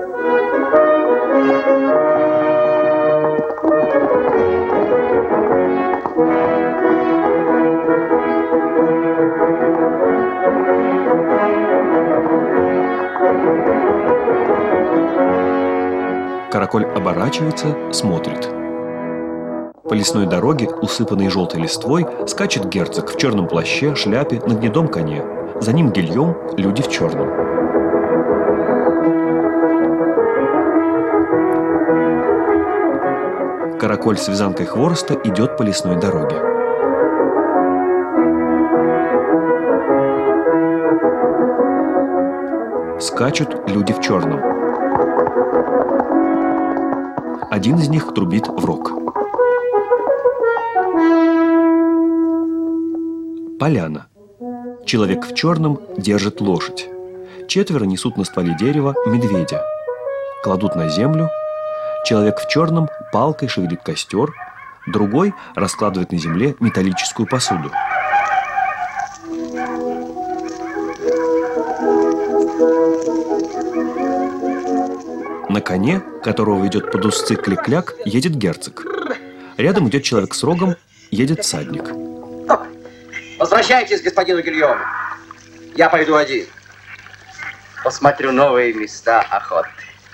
A: Караколь оборачивается, смотрит. По лесной дороге, усыпанной желтой листвой, скачет герцог в черном плаще, шляпе, на гнедом коне. За ним Гильем, люди в черном. Караколь с вязанкой хвороста идет по лесной дороге. Скачут люди в черном. Один из них трубит в рог. Поляна. Человек в черном держит лошадь. Четверо несут на стволе дерева медведя. Кладут на землю. Человек в черном палкой шевелит костер. Другой раскладывает на земле металлическую посуду. На коне, которого ведет под узцы Клик-Кляк, едет герцог. Рядом идет человек с рогом, едет всадник.
H: Возвращайтесь к господину Гильому. Я пойду один. Посмотрю новые места охоты.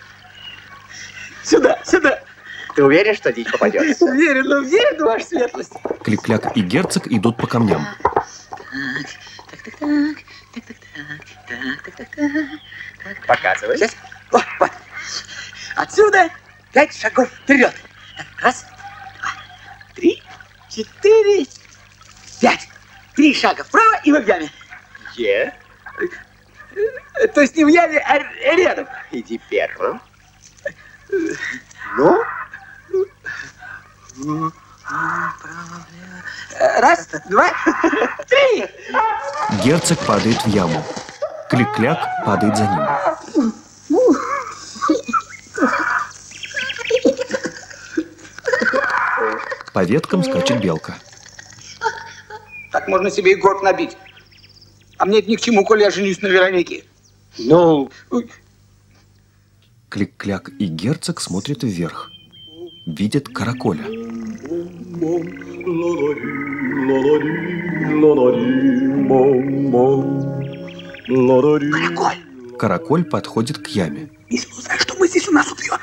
H: Сюда, сюда. Ты уверен, что дичь попадется? Уверен, уверен, ваша светлость.
A: Клик-Кляк и герцог идут по камням.
H: Так, так, так, так, так, так, так, так, так. Показывай. Сейчас. Вот, вот. Отсюда пять шагов вперед. Раз, два, три, четыре, пять. Три шага вправо и в яме. Е. То есть не в яме, а рядом. Иди первым. Ну? Раз, два, три.
A: Герцог падает в яму. Клик-Кляк падает за ним. По веткам скачет белка.
I: Так можно себе и город набить. А мне это ни к чему, коли я женюсь на Веронике. Ну...
A: Клик-Кляк и герцог смотрят вверх. Видят караколя.
I: Караколь!
A: Караколь подходит к яме.
I: Если узнаешь, что мы здесь, у нас убьет.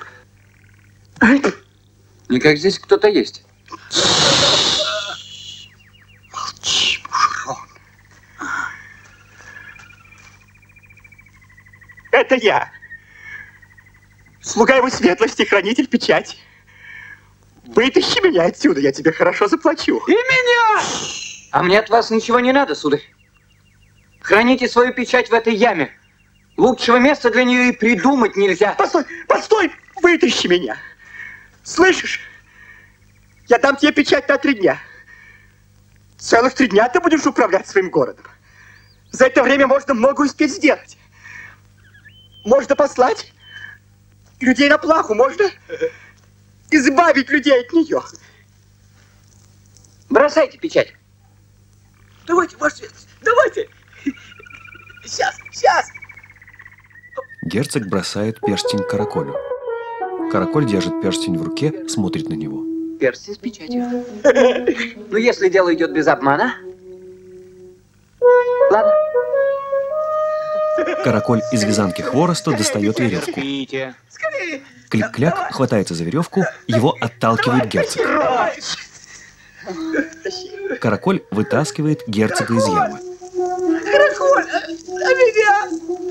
G: Ну как здесь кто-то есть?
I: Молчи, Мушерон.
H: Это я. Слуга его светлости, хранитель печати. Вытащи меня отсюда, я тебе хорошо заплачу.
G: И меня! А мне от вас ничего не надо, сударь. Храните свою печать в этой яме. Лучшего места для нее и придумать нельзя.
H: Постой, постой, вытащи меня. Слышишь? Я дам тебе печать на три дня. Целых три дня ты будешь управлять своим городом. За это время можно много успеть сделать. Можно послать людей на плаху, можно избавить людей от нее.
G: Бросайте печать.
H: Давайте, ваша светлость, давайте. Сейчас, сейчас.
A: Герцог бросает перстень караколю. Караколь держит перстень в руке, смотрит на него.
G: Перстень с печатью. Ну, если дело идет без обмана. Ладно.
A: Караколь из вязанки хвороста достает веревку. Клик-Кляк хватается за веревку, его отталкивает герцог. Караколь вытаскивает герцога из ямы.
H: Караколь, а меня?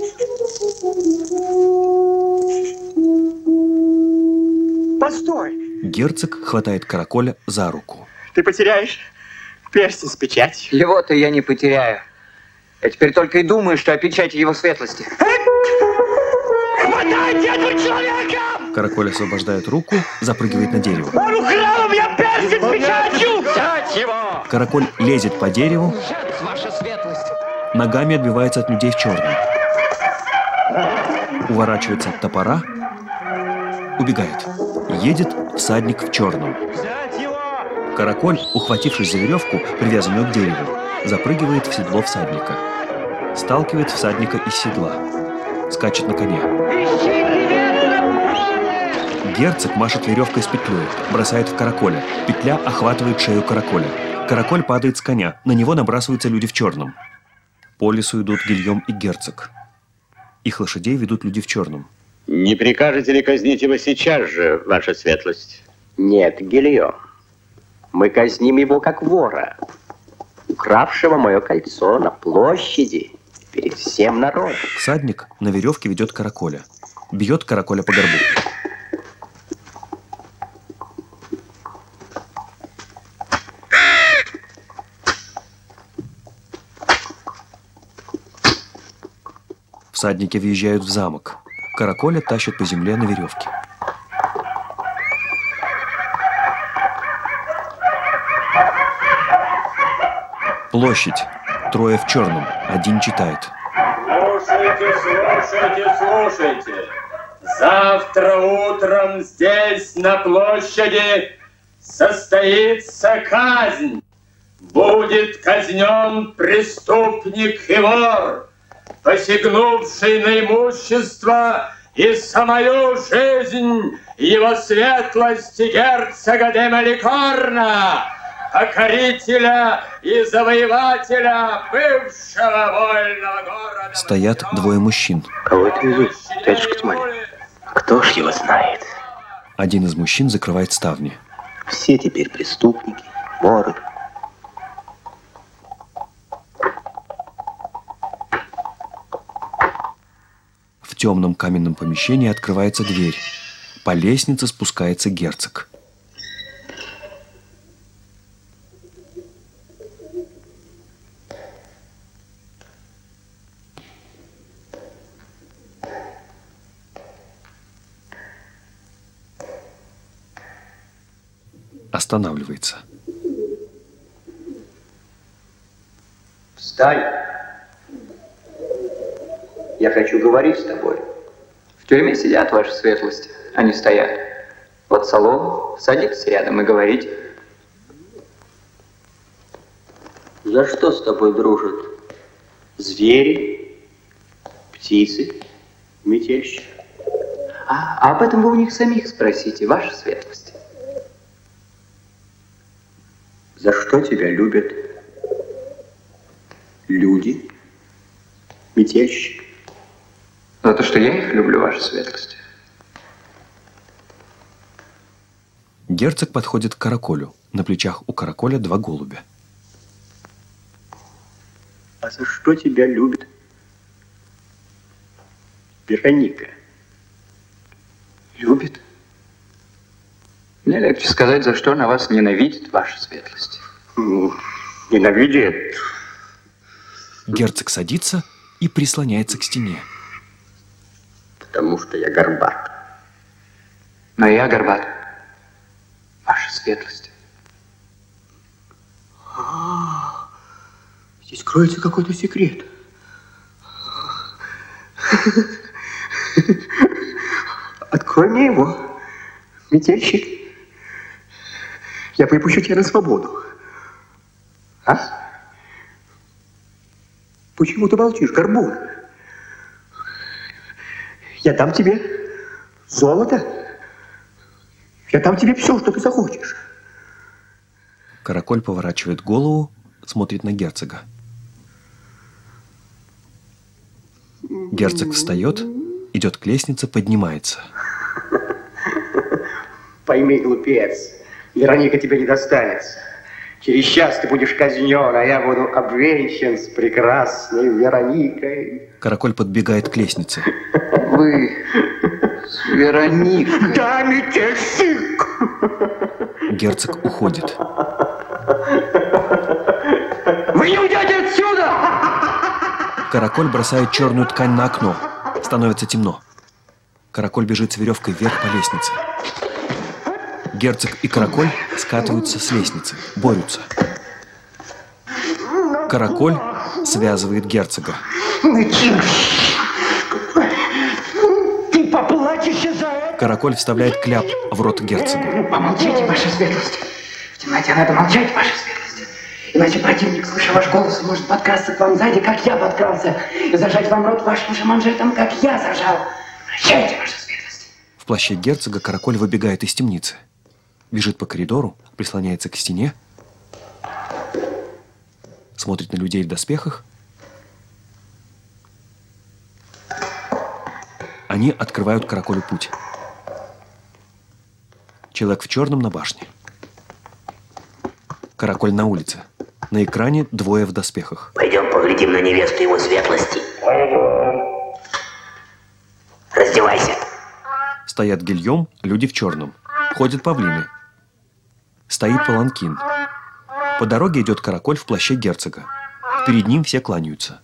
H: Постой.
A: Герцог хватает караколя за руку.
H: Ты потеряешь перстень с печатью.
G: Его-то я не потеряю. Я теперь только и думаю, что о печати его светлости.
H: Хватайте этого человека!
A: Караколь освобождает руку, запрыгивает на дерево.
H: Он украл у меня перстень с печатью! Взять его!
A: Караколь лезет по дереву,
G: Ваша светлость.
A: ногами отбивается от людей в черном. Уворачивается от топора, убегает. Едет всадник в черном. Караколь, ухватившись за веревку, привязанную к дереву, запрыгивает в седло всадника. Сталкивает всадника из седла. Скачет на коне. Герцог машет веревкой с петлей, бросает в караколя. Петля охватывает шею караколя. Караколь падает с коня, на него набрасываются люди в черном. По лесу идут Гильем и герцог. Их лошадей ведут люди в черном.
E: Не прикажете ли казнить его сейчас же, ваша светлость?
H: Нет, Гильем. Мы казним его как вора, укравшего мое кольцо на площади перед всем народом.
A: Всадник на веревке ведет караколя. Бьет караколя по горбу. Всадники въезжают в замок. Караколя тащат по земле на веревке. Площадь. Трое в черном. Один читает.
Q: Слушайте, слушайте, слушайте. Завтра утром здесь, на площади, состоится состоится казнь. Будет казнен преступник и вор, посягнувший на имущество и самую жизнь его светлости герцога де Маликорна, покорителя и завоевателя бывшего вольного города.
A: Стоят двое мужчин.
H: Кого это везут, дядюшка Тимоня? Кто ж его знает?
A: Один из мужчин закрывает ставни.
H: Все теперь преступники, воры.
A: В темном каменном помещении открывается дверь. По лестнице спускается герцог. Останавливается.
G: Встань. Я хочу говорить с тобой. В тюрьме сидят, ваша светлость, они стоят. Вот салон, садитесь рядом и говорите.
H: За что с тобой дружат? Звери, птицы, метельщик.
G: А, а об этом вы у них самих спросите, ваша светлость.
H: За что тебя любят люди, метельщик?
G: За то, что я их люблю, ваша светлость.
A: Герцог подходит к караколю. На плечах у караколя два голубя.
H: А за что тебя любит Вероника?
G: Любит? Мне легче сказать, за что она вас ненавидит, ваша светлость.
H: Ну, ненавидит.
A: Герцог садится и прислоняется к стене.
H: Потому что я горбат.
G: Но я горбат, ваша светлость.
H: А, здесь кроется какой-то секрет. Открой мне его, метельщик. Я выпущу тебя на свободу. А? Почему ты молчишь, горбун? Я дам тебе золото. Я дам тебе все, что ты захочешь.
A: Караколь поворачивает голову, смотрит на герцога. Герцог встает, идет к лестнице, поднимается.
H: Пойми, глупец, Вероника тебе не достанется. Через час ты будешь казнен, а я буду обвенчан с прекрасной Вероникой.
A: Караколь подбегает к лестнице.
G: Вы с Вероникой?
H: Да, метельщик!
A: Герцог уходит.
I: Вы не уйдете отсюда!
A: Караколь бросает черную ткань на окно. Становится темно. Караколь бежит с веревкой вверх по лестнице. Герцог и Караколь скатываются с лестницы, борются. Караколь связывает герцога.
I: Ты поплачешь за это?
A: Караколь вставляет кляп в рот герцогу.
G: Помолчите, ваша светлость. В темноте надо молчать, ваша светлость. Иначе противник, слыша ваш голос, может подкрасться к вам сзади, как я подкрался, и зажать вам рот вашим же манжетом, как я зажал. Прощайте, ваша светлость.
A: В плаще герцога Караколь выбегает из темницы. Бежит по коридору, прислоняется к стене, смотрит на людей в доспехах. Они открывают Караколю путь. Человек в черном на башне. Караколь на улице. На экране двое в доспехах.
R: Пойдем поглядим на невесту его светлости. Раздевайся.
A: Стоят Гильем, люди в черном. Ходят павлины. Стоит паланкин. По дороге идет Караколь в плаще герцога. Перед ним все кланяются.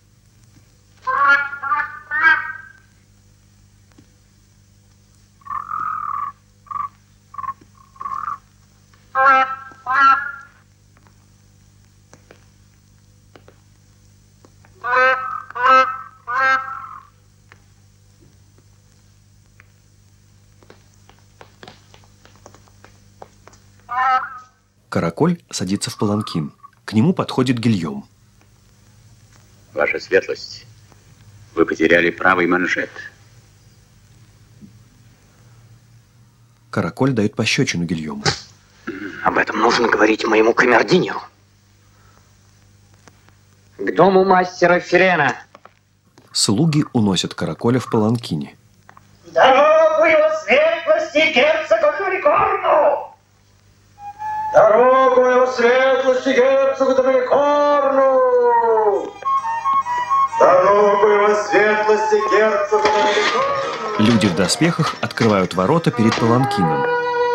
A: Караколь садится в паланкин. К нему подходит Гильем.
E: Ваша светлость, вы потеряли правый манжет.
A: Караколь дает пощечину Гильему.
H: Об этом нужно говорить моему камердинеру. К дому мастера Ферена.
A: Слуги уносят Караколя в паланкине.
B: Дорогу его светлости герцогу Доминикорну!
I: Дорогу его светлости герцогу Доминикорну! Дорогу его светлости герцогу Доминикорну!
A: Люди в доспехах открывают ворота перед паланкином.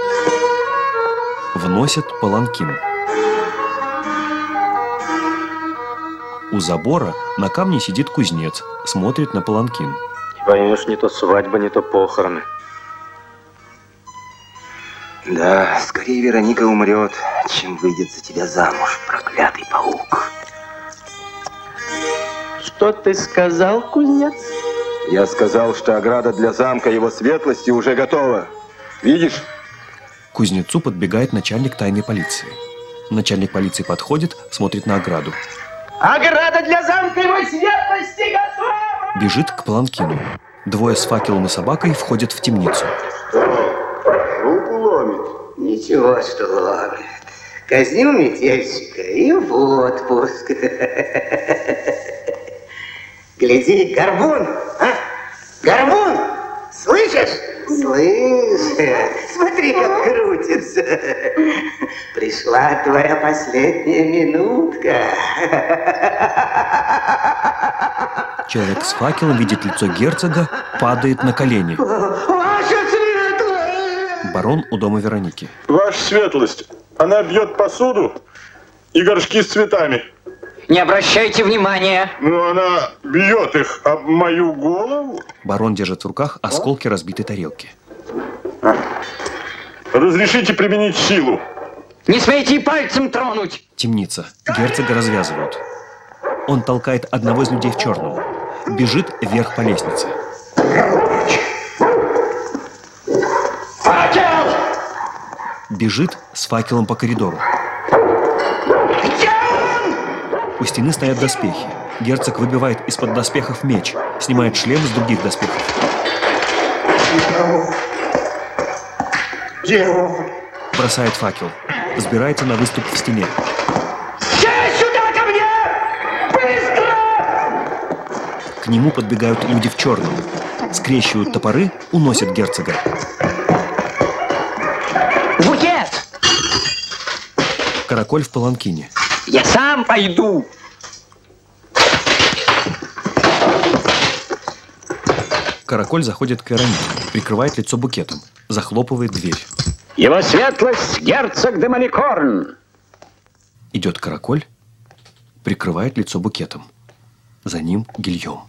A: Вносят паланкин. У забора на камне сидит кузнец, смотрит на паланкин.
J: Поймешь, не то свадьба, не то похороны.
H: Да, скорее Вероника умрет, чем выйдет за тебя замуж, проклятый паук.
J: Что ты сказал, кузнец?
S: Я сказал, что ограда для замка его светлости уже готова. Видишь?
A: К кузнецу подбегает начальник тайной полиции. Начальник полиции подходит, смотрит на ограду.
I: Ограда для замка его светлости готова!
A: Бежит к паланкину. Двое с факелом и собакой входят в темницу.
H: Руку ломит. Ничего, что ломит. Казнил метельщика и в отпуск. Гляди, горбун, а? Горбун! Слышишь? Слышишь? Смотри, как крутится. Пришла твоя последняя минутка.
A: Человек с факелом видит лицо герцога, падает на колени.
I: Ваша светлость!
A: Барон у дома Вероники.
P: Ваша светлость, она бьет посуду и горшки с цветами.
H: Не обращайте внимания.
P: Но она бьет их об мою голову.
A: Барон держит в руках осколки разбитой тарелки.
P: Разрешите применить силу.
H: Не смейте и пальцем тронуть.
A: Темница. Герцога развязывают. Он толкает одного из людей в черном. Бежит вверх по лестнице.
I: Факел!
A: Бежит с факелом по коридору. У стены стоят доспехи. Герцог выбивает из-под доспехов меч, снимает шлем с других доспехов. Бросает факел. Взбирается на выступ в стене.
I: Сюда ко мне! Быстро!
A: К нему подбегают люди в черном. Скрещивают топоры, уносят герцога.
H: Букет!
A: Караколь в паланкине.
H: Я сам пойду.
A: Караколь заходит к Веронике, прикрывает лицо букетом, захлопывает дверь.
E: Его светлость герцог де Маликорн.
A: Идет Караколь, прикрывает лицо букетом. За ним Гильем.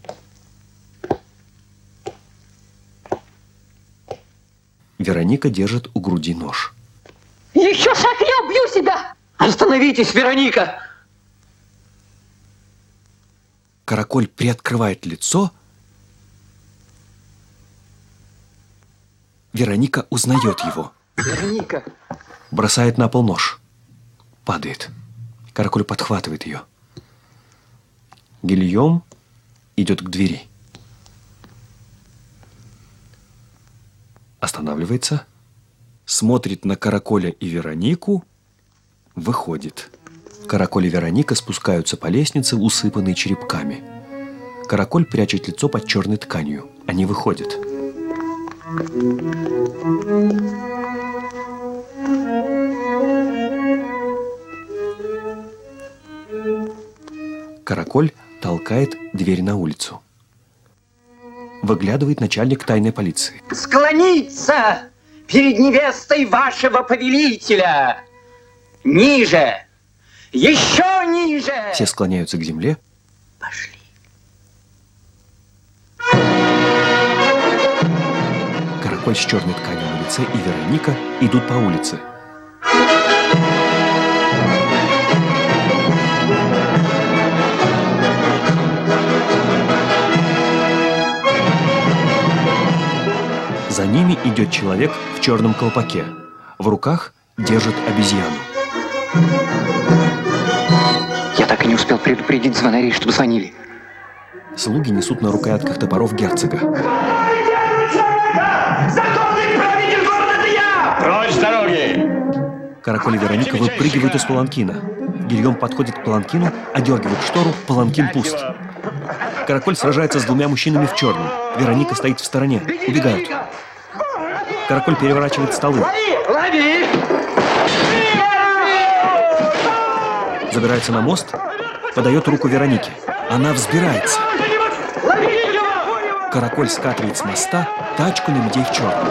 A: Вероника держит у груди нож.
K: Еще шаг, я убью себя!
H: Остановитесь, Вероника!
A: Караколь приоткрывает лицо. Вероника узнает его.
H: Вероника!
A: Бросает на пол нож. Падает. Караколь подхватывает ее. Гильем идет к двери. Останавливается. Смотрит на Караколя и Веронику. Выходит. Караколь и Вероника спускаются по лестнице, усыпанной черепками. Караколь прячет лицо под черной тканью. Они выходят. Караколь толкает дверь на улицу. Выглядывает начальник тайной полиции.
H: Склониться перед невестой вашего повелителя! Ниже! Еще ниже!
A: Все склоняются к земле.
H: Пошли.
A: Караколь с черной тканью на лице и Вероника идут по улице. За ними идет человек в черном колпаке. В руках держит обезьяну.
G: Я так и не успел предупредить звонарей, чтобы звонили.
A: Слуги несут на рукоятках топоров герцога.
Q: Законный правитель города это я! Прочь с дороги!
A: Караколь и Вероника выпрыгивают из паланкина. Гильем подходит к паланкину, одергивает штору, паланкин пуст. Караколь сражается с двумя мужчинами в черном. Вероника стоит в стороне. Убегают. Караколь переворачивает столы.
Q: Лови!
A: Забирается на мост, подает руку Веронике. Она взбирается. Караколь скатывает с моста тачку на людей в черном.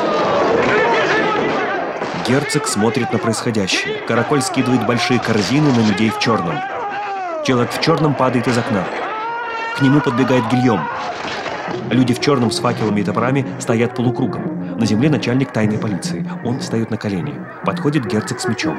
A: Герцог смотрит на происходящее. Караколь скидывает большие корзины на людей в черном. Человек в черном падает из окна. К нему подбегает Гильем. Люди в черном с факелами и топорами стоят полукругом. На земле начальник тайной полиции. Он встает на колени. Подходит герцог с мечом.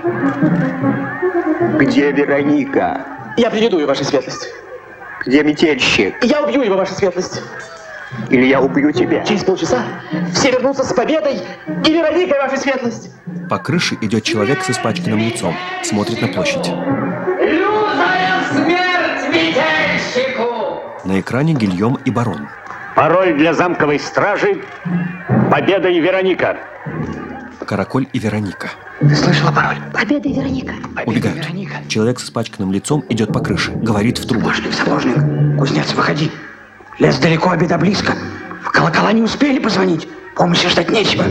H: Где Вероника?
M: Я приведу ее, ваша светлость.
H: Где метельщик?
M: Я убью его, ваша светлость.
H: Или я убью тебя?
M: Через полчаса все вернутся с победой и Вероникой, ваша светлость.
A: По крыше идет человек с испачканным лицом. Смотрит на площадь.
Q: Лютая смерть метельщику!
A: На экране Гильем и барон.
T: Пароль для замковой стражи — Победа и Вероника.
A: Караколь и Вероника.
G: Ты слышала пароль?
F: Победа и Вероника.
A: Убегают. Человек с испачканным лицом идет по крыше. Говорит в трубу.
I: Сапожник, сапожник. Кузнец, выходи. Лес далеко, обеда близко. В колокола не успели позвонить. Помощи ждать нечего.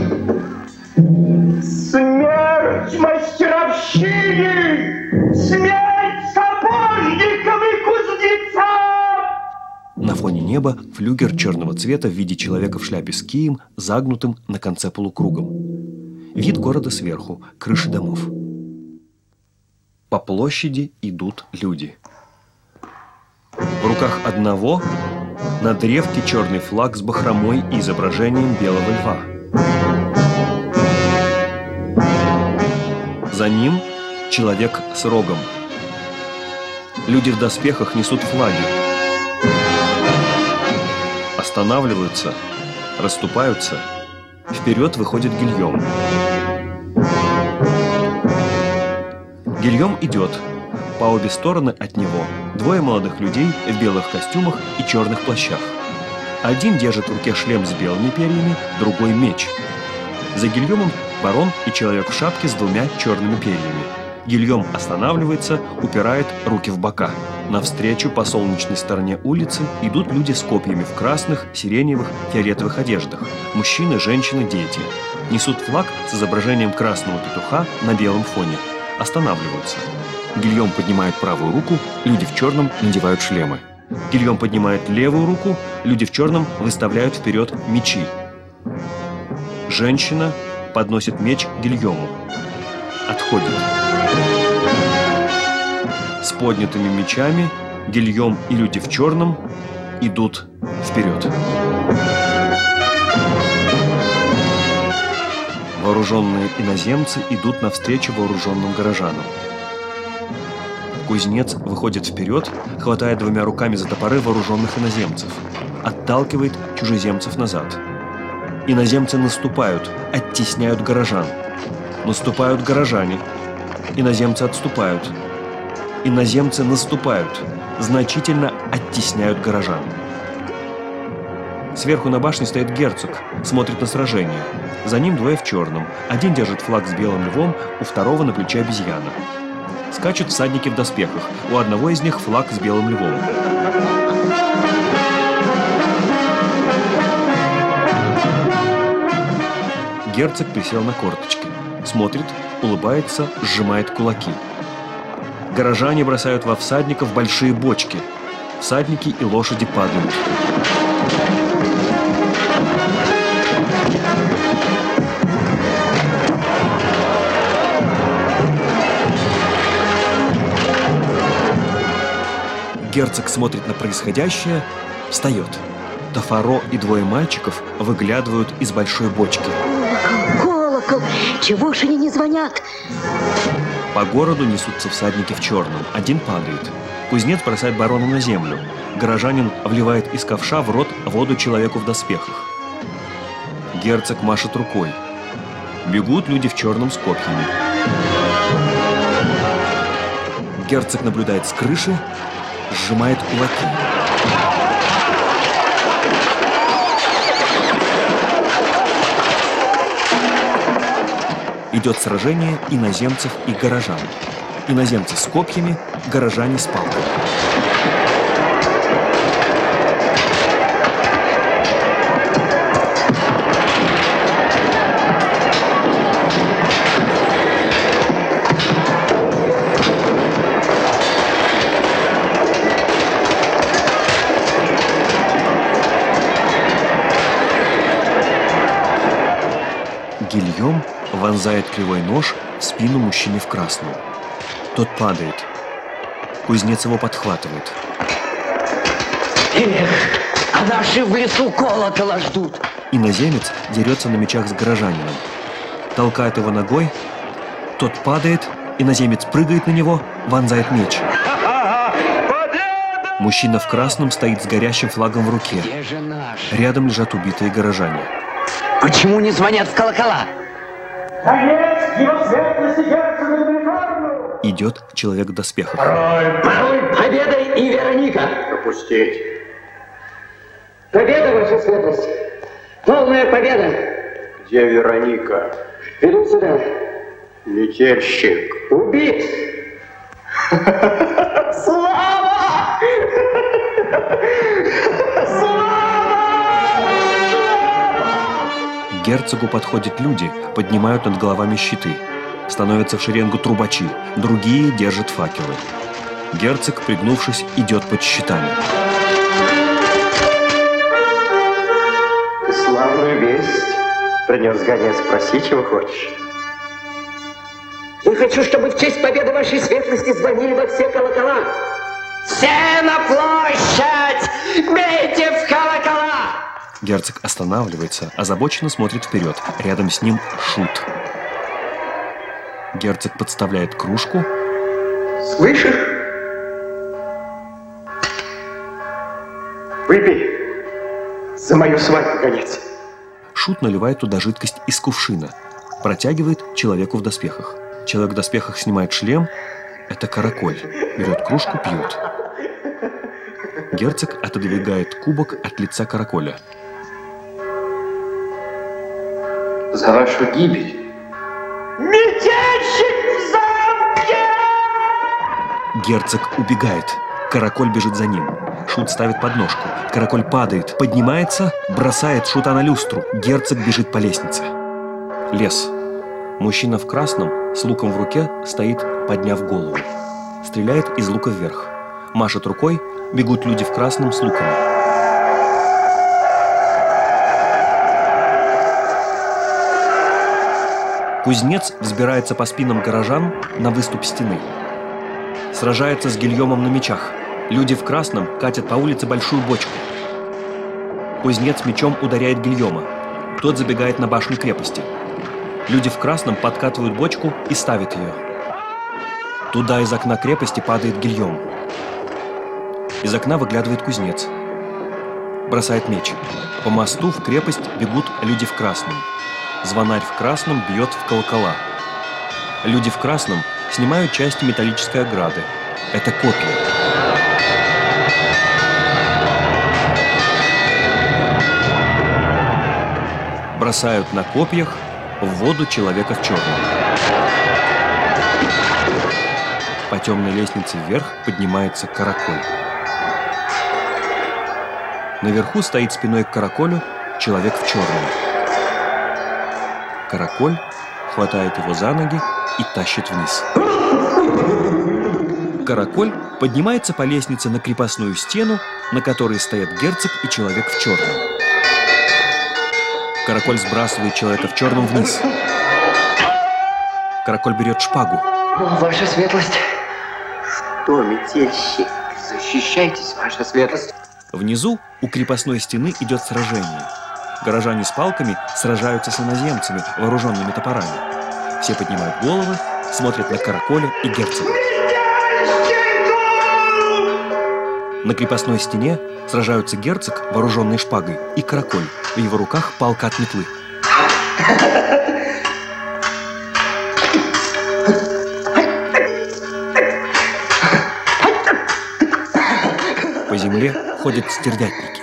Q: Смерть мастеровщине! Смерть сапожникам и кузнецам!
A: На фоне неба флюгер черного цвета в виде человека в шляпе с кием, загнутым на конце полукругом. Вид города сверху, крыши домов. По площади идут люди. В руках одного на древке черный флаг с бахромой и изображением белого льва. За ним человек с рогом. Люди в доспехах несут флаги. Останавливаются, расступаются. Вперед выходит Гильем. Гильем идет. По обе стороны от него двое молодых людей в белых костюмах и черных плащах. Один держит в руке шлем с белыми перьями, другой меч. За Гильемом барон и человек в шапке с двумя черными перьями. Гильем останавливается, упирает руки в бока. Навстречу по солнечной стороне улицы идут люди с копьями в красных, сиреневых, фиолетовых одеждах. Мужчины, женщины, дети. Несут флаг с изображением красного петуха на белом фоне. Останавливаются. Гильем поднимает правую руку, люди в черном надевают шлемы. Гильем поднимает левую руку, люди в черном выставляют вперед мечи. Женщина подносит меч Гильему. Отходит. С поднятыми мечами Гильем и люди в черном идут вперед. Вооруженные иноземцы идут навстречу вооруженным горожанам. Кузнец выходит вперед, хватает двумя руками за топоры вооруженных иноземцев, отталкивает чужеземцев назад. Иноземцы наступают, оттесняют горожан. Наступают горожане. Иноземцы отступают. Иноземцы наступают, значительно оттесняют горожан. Сверху на башне стоит герцог, смотрит на сражение. За ним двое в черном. Один держит флаг с белым львом, у второго на плече обезьяна. Скачут всадники в доспехах. У одного из них флаг с белым львом. Герцог присел на корточки. Смотрит, улыбается, сжимает кулаки. Горожане бросают во всадников большие бочки. Всадники и лошади падают. Герцог смотрит на происходящее, встает. Тафаро и двое мальчиков выглядывают из большой бочки.
F: Колокол! Чего ж они не звонят?
A: По городу несутся всадники в черном. Один падает. Кузнец бросает барона на землю. Горожанин вливает из ковша в рот воду человеку в доспехах. Герцог машет рукой. Бегут люди в черном с копьями. Герцог наблюдает с крыши, сжимает кулаки. Идет сражение иноземцев и горожан. Иноземцы с копьями, горожане с палками. Гильем вонзает кривой нож в спину мужчины в красном. Тот падает. Кузнец его подхватывает.
R: Эх, а наши в лесу колокола ждут.
A: Иноземец дерется на мечах с горожанином. Толкает его ногой. Тот падает. Иноземец прыгает на него, вонзает меч. Мужчина в красном стоит с горящим флагом в руке. Рядом лежат убитые горожане.
R: Почему не звонят в колокола?
A: Идет человек в доспехах.
R: Пароль Победа и Вероника.
H: Пропустить.
R: Победа, ваша светлость. Полная победа.
H: Где Вероника?
R: Иду сюда.
H: Метельщик.
R: Убит. Слава!
A: К герцогу подходят люди, поднимают над головами щиты. Становятся в шеренгу трубачи, другие держат факелы. Герцог, пригнувшись, идет под щитами.
H: Славную весть принес гонец. Спроси, чего хочешь.
R: Я хочу, чтобы в честь победы вашей светлости звонили во все колокола. Все на площадь! Бейте в колокола!
A: Герцог останавливается, озабоченно смотрит вперед. Рядом с ним шут. Герцог подставляет кружку.
H: Слышишь? Выпей за мою свадьбу, гонец.
A: Шут наливает туда жидкость из кувшина. Протягивает человеку в доспехах. Человек в доспехах снимает шлем. Это караколь. Берет кружку, пьет. Герцог отодвигает кубок от лица караколя.
H: За вашу гибель.
R: Метельщик в замке!
A: Герцог убегает. Караколь бежит за ним. Шут ставит подножку. Караколь падает, поднимается, бросает шута на люстру. Герцог бежит по лестнице. Лес. Мужчина в красном с луком в руке стоит, подняв голову. Стреляет из лука вверх. Машет рукой, бегут люди в красном с луками. Кузнец взбирается по спинам горожан на выступ стены. Сражается с Гильемом на мечах. Люди в красном катят по улице большую бочку. Кузнец мечом ударяет Гильема. Тот забегает на башню крепости. Люди в красном подкатывают бочку и ставят ее. Туда из окна крепости падает Гильем. Из окна выглядывает кузнец. Бросает меч. По мосту в крепость бегут люди в красном. Звонарь в красном бьет в колокола. Люди в красном снимают части металлической ограды. Это копья. Бросают на копьях в воду человека в черном. По темной лестнице вверх поднимается караколь. Наверху стоит спиной к караколю человек в черном. Караколь хватает его за ноги и тащит вниз. Караколь поднимается по лестнице на крепостную стену, на которой стоят герцог и человек в черном. Караколь сбрасывает человека в черном вниз. Караколь берет шпагу.
R: Ваша светлость.
H: Что, метельщик?
R: Защищайтесь, ваша светлость.
A: Внизу у крепостной стены идет сражение. Горожане с палками сражаются с иноземцами, вооруженными топорами. Все поднимают головы, смотрят на караколя и герцога. На крепостной стене сражаются герцог, вооруженный шпагой, и караколь. В его руках палка от метлы. земле ходят стервятники.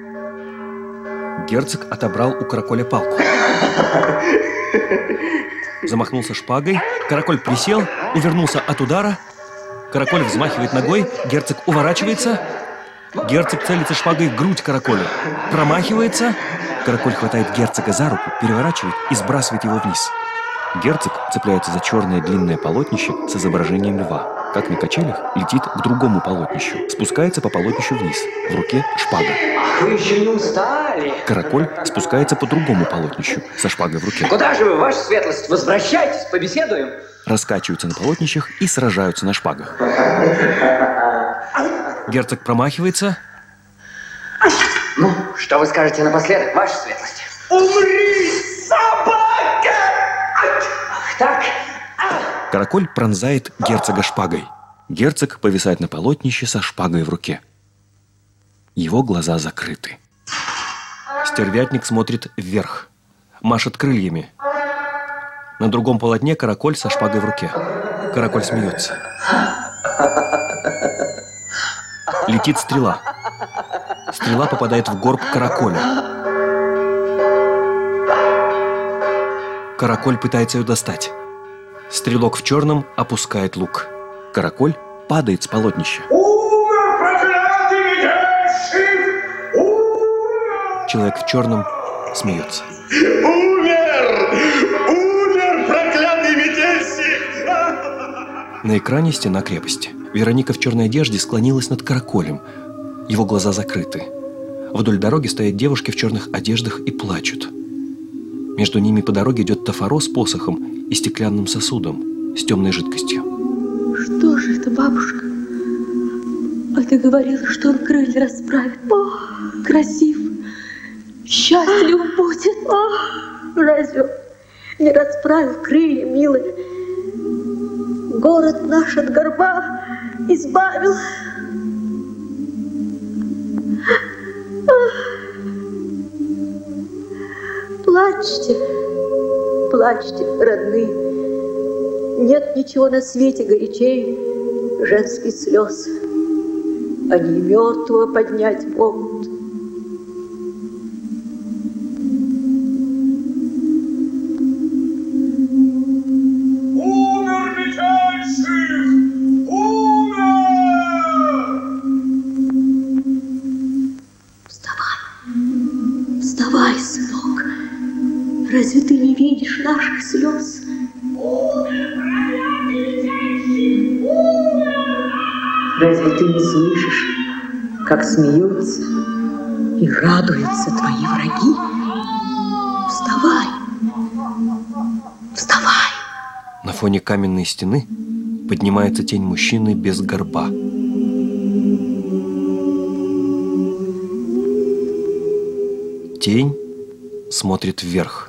A: Герцог отобрал у Караколя палку. Замахнулся шпагой, Караколь присел, увернулся от удара. Караколь взмахивает ногой, герцог уворачивается. Герцог целится шпагой в грудь Караколя. Промахивается. Караколь хватает герцога за руку, переворачивает и сбрасывает его вниз. Герцог цепляется за черное длинное полотнище с изображением льва. Как на качелях, летит к другому полотнищу. Спускается по полотнищу вниз. В руке шпага.
R: Ах, вы еще не устали?
A: Караколь спускается по другому полотнищу со шпагой в руке.
R: Куда же вы, ваша светлость? Возвращайтесь, побеседуем.
A: Раскачиваются на полотнищах и сражаются на шпагах. Герцог промахивается.
R: Ну, что вы скажете напоследок, ваша светлость?
Q: Умри, собака!
R: Ах, так.
A: Караколь пронзает герцога шпагой. Герцог повисает на полотнище со шпагой в руке. Его глаза закрыты. Стервятник смотрит вверх, машет крыльями. На другом полотне Караколь со шпагой в руке. Караколь смеется. Летит стрела. Стрела попадает в горб Караколя. Караколь пытается ее достать. Стрелок в черном опускает лук. Караколь падает с полотнища. Человек в черном смеется.
Q: Умер! Умер, проклятый метельщик!
A: На экране стена крепости. Вероника в черной одежде склонилась над Караколем. Его глаза закрыты. Вдоль дороги стоят девушки в черных одеждах и плачут. Между ними по дороге идет Тафаро с посохом и стеклянным сосудом с темной жидкостью.
N: Что же это, бабушка? А ты говорила, что он крылья расправит. О, красив, счастлив будет.
F: О, разве не расправил крылья, милая? Город наш от горба избавил. Плачьте, плачьте, родные. Нет ничего на свете горячей женских слез. Они мертвого поднять могут.
Q: Умер метельщик! Умер!
F: Вставай, вставай, сынок. Разве ты не видишь наших слез? Разве ты не слышишь, как смеются и радуются твои враги? Вставай! Вставай!
A: На фоне каменной стены поднимается тень мужчины без горба. Тень смотрит вверх.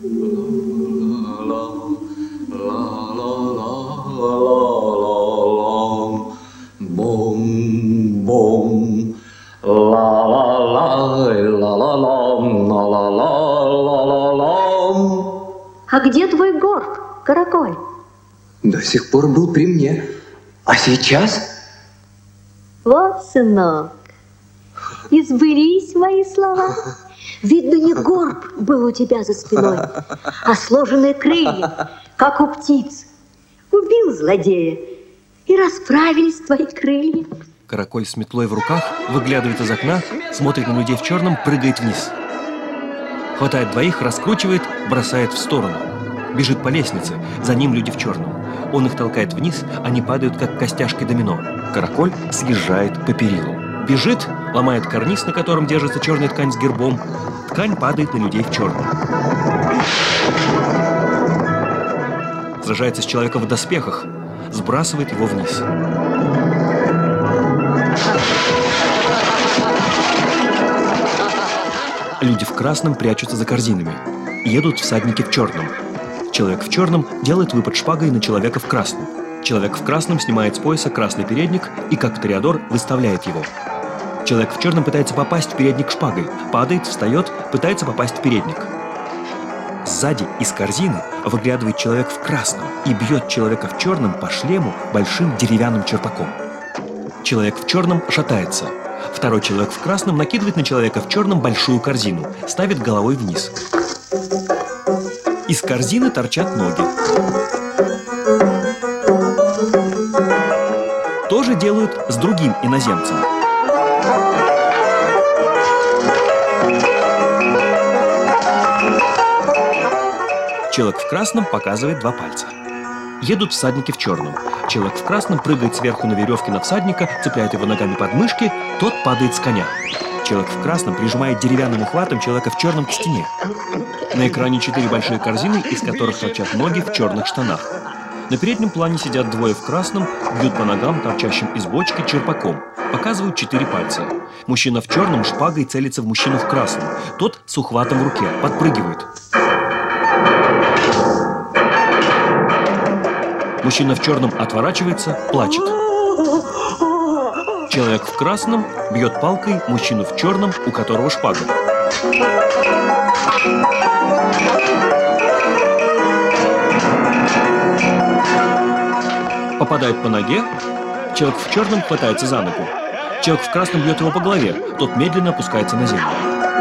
R: Бом-бом, ла-ла-лай-ла-ла-лам-ла-ла-ла-ла-лам.
F: А где твой горб, Караколь?
G: До сих пор был при мне. А сейчас?
F: Вот, сынок, и сбылись мои слова. Видно, не горб был у тебя за спиной, а сложенные крылья, как у птиц. Убил злодея, и расправились твои крылья.
A: Караколь с метлой в руках выглядывает из окна, смотрит на людей в черном, прыгает вниз. Хватает двоих, раскручивает, бросает в сторону. Бежит по лестнице, за ним люди в черном. Он их толкает вниз, они падают, как костяшки домино. Караколь съезжает по перилу. Бежит, ломает карниз, на котором держится черная ткань с гербом. Ткань падает на людей в черном. Сражается с человеком в доспехах, сбрасывает его вниз. Люди в красном прячутся за корзинами. Едут всадники в черном. Человек в черном делает выпад шпагой на человека в красном. Человек в красном снимает с пояса красный передник и, как тореадор, выставляет его. Человек в черном пытается попасть в передник шпагой. Падает, встает, пытается попасть в передник. Сзади из корзины выглядывает человек в красном и бьет человека в черном по шлему большим деревянным черпаком. Человек в черном шатается. Второй человек в красном накидывает на человека в черном большую корзину, ставит головой вниз. Из корзины торчат ноги. То же делают с другим иноземцем. Человек в красном показывает два пальца. Едут всадники в черном. Человек в красном прыгает сверху на веревке на всадника, цепляет его ногами под мышки, тот падает с коня. Человек в красном прижимает деревянным ухватом человека в черном к стене. На экране четыре большие корзины, из которых торчат ноги в черных штанах. На переднем плане сидят двое в красном, бьют по ногам, торчащим из бочки, черпаком. Показывают четыре пальца. Мужчина в черном шпагой целится в мужчину в красном. Тот с ухватом в руке, подпрыгивает. Мужчина в черном отворачивается, плачет. Человек в красном бьет палкой мужчину в черном, у которого шпага. Попадает по ноге. Человек в черном хватается за ногу. Человек в красном бьет его по голове. Тот медленно опускается на землю.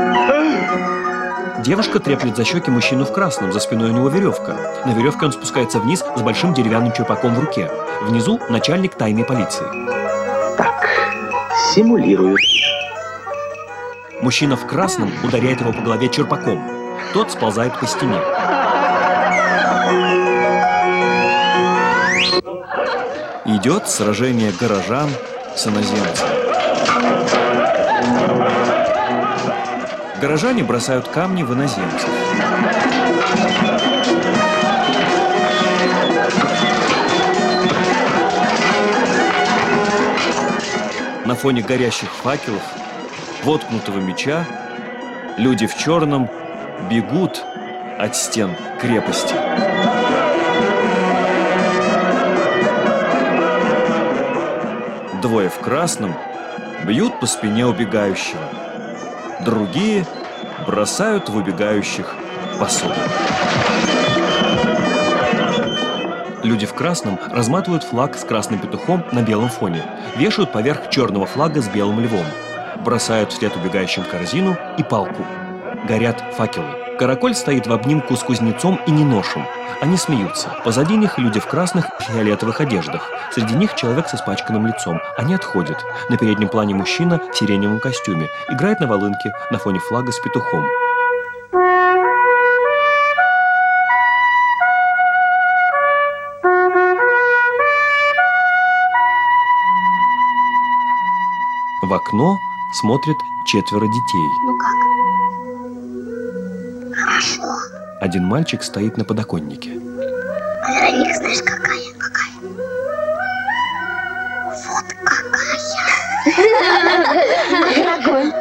A: Девушка треплет за щеки мужчину в красном, за спиной у него веревка. На веревке он спускается вниз с большим деревянным черпаком в руке. Внизу начальник тайной полиции.
C: Так, симулируют.
A: Мужчина в красном ударяет его по голове черпаком. Тот сползает по стене. Идет сражение горожан с иноземцами. Горожане бросают камни в иноземцев. На фоне горящих факелов, воткнутого меча, люди в черном бегут от стен крепости. Двое в красном бьют по спине убегающего. Другие бросают в убегающих посуду. Люди в красном разматывают флаг с красным петухом на белом фоне, вешают поверх черного флага с белым львом, бросают вслед убегающим корзину и палку. Горят факелы. Караколь стоит в обнимку с кузнецом и неношем. Они смеются. Позади них люди в красных и фиолетовых одеждах. Среди них человек с испачканным лицом. Они отходят. На переднем плане мужчина в сиреневом костюме. Играет на волынке на фоне флага с петухом. В окно смотрят четверо детей.
L: Ну как? Хорошо.
A: Один мальчик стоит на подоконнике.
L: А Вероника, знаешь, какая? Какая? Вот какая. Дорогой.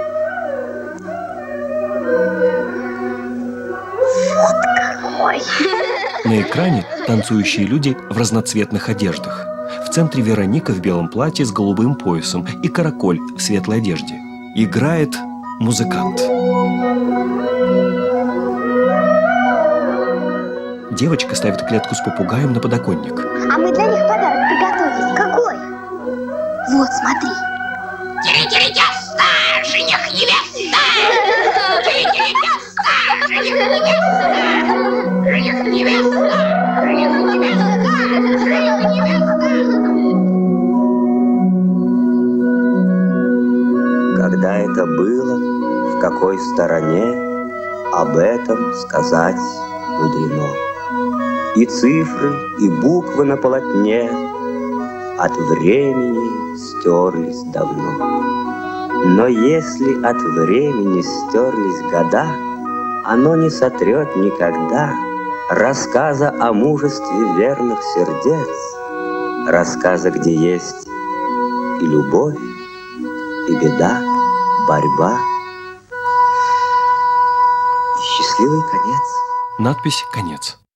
L: Вот какой.
A: На экране танцующие люди в разноцветных одеждах. В центре Вероника в белом платье с голубым поясом и Караколь в светлой одежде. Играет музыкант. Девочка ставит клетку с попугаем на подоконник.
L: А мы для них подарок приготовили. Какой? Вот, смотри.
D: Тири-тири-тесто, жених невеста! Тири-тири-тесто, жених невеста! Жених невеста! Жених невеста! Жених невеста!
H: Когда это было, в какой стороне, об этом сказать мудрено. И цифры, и буквы на полотне от времени стерлись давно. Но если от времени стерлись года, оно не сотрет никогда рассказа о мужестве верных сердец, рассказа, где есть и любовь, и беда, борьба, и счастливый конец.
A: Надпись «Конец».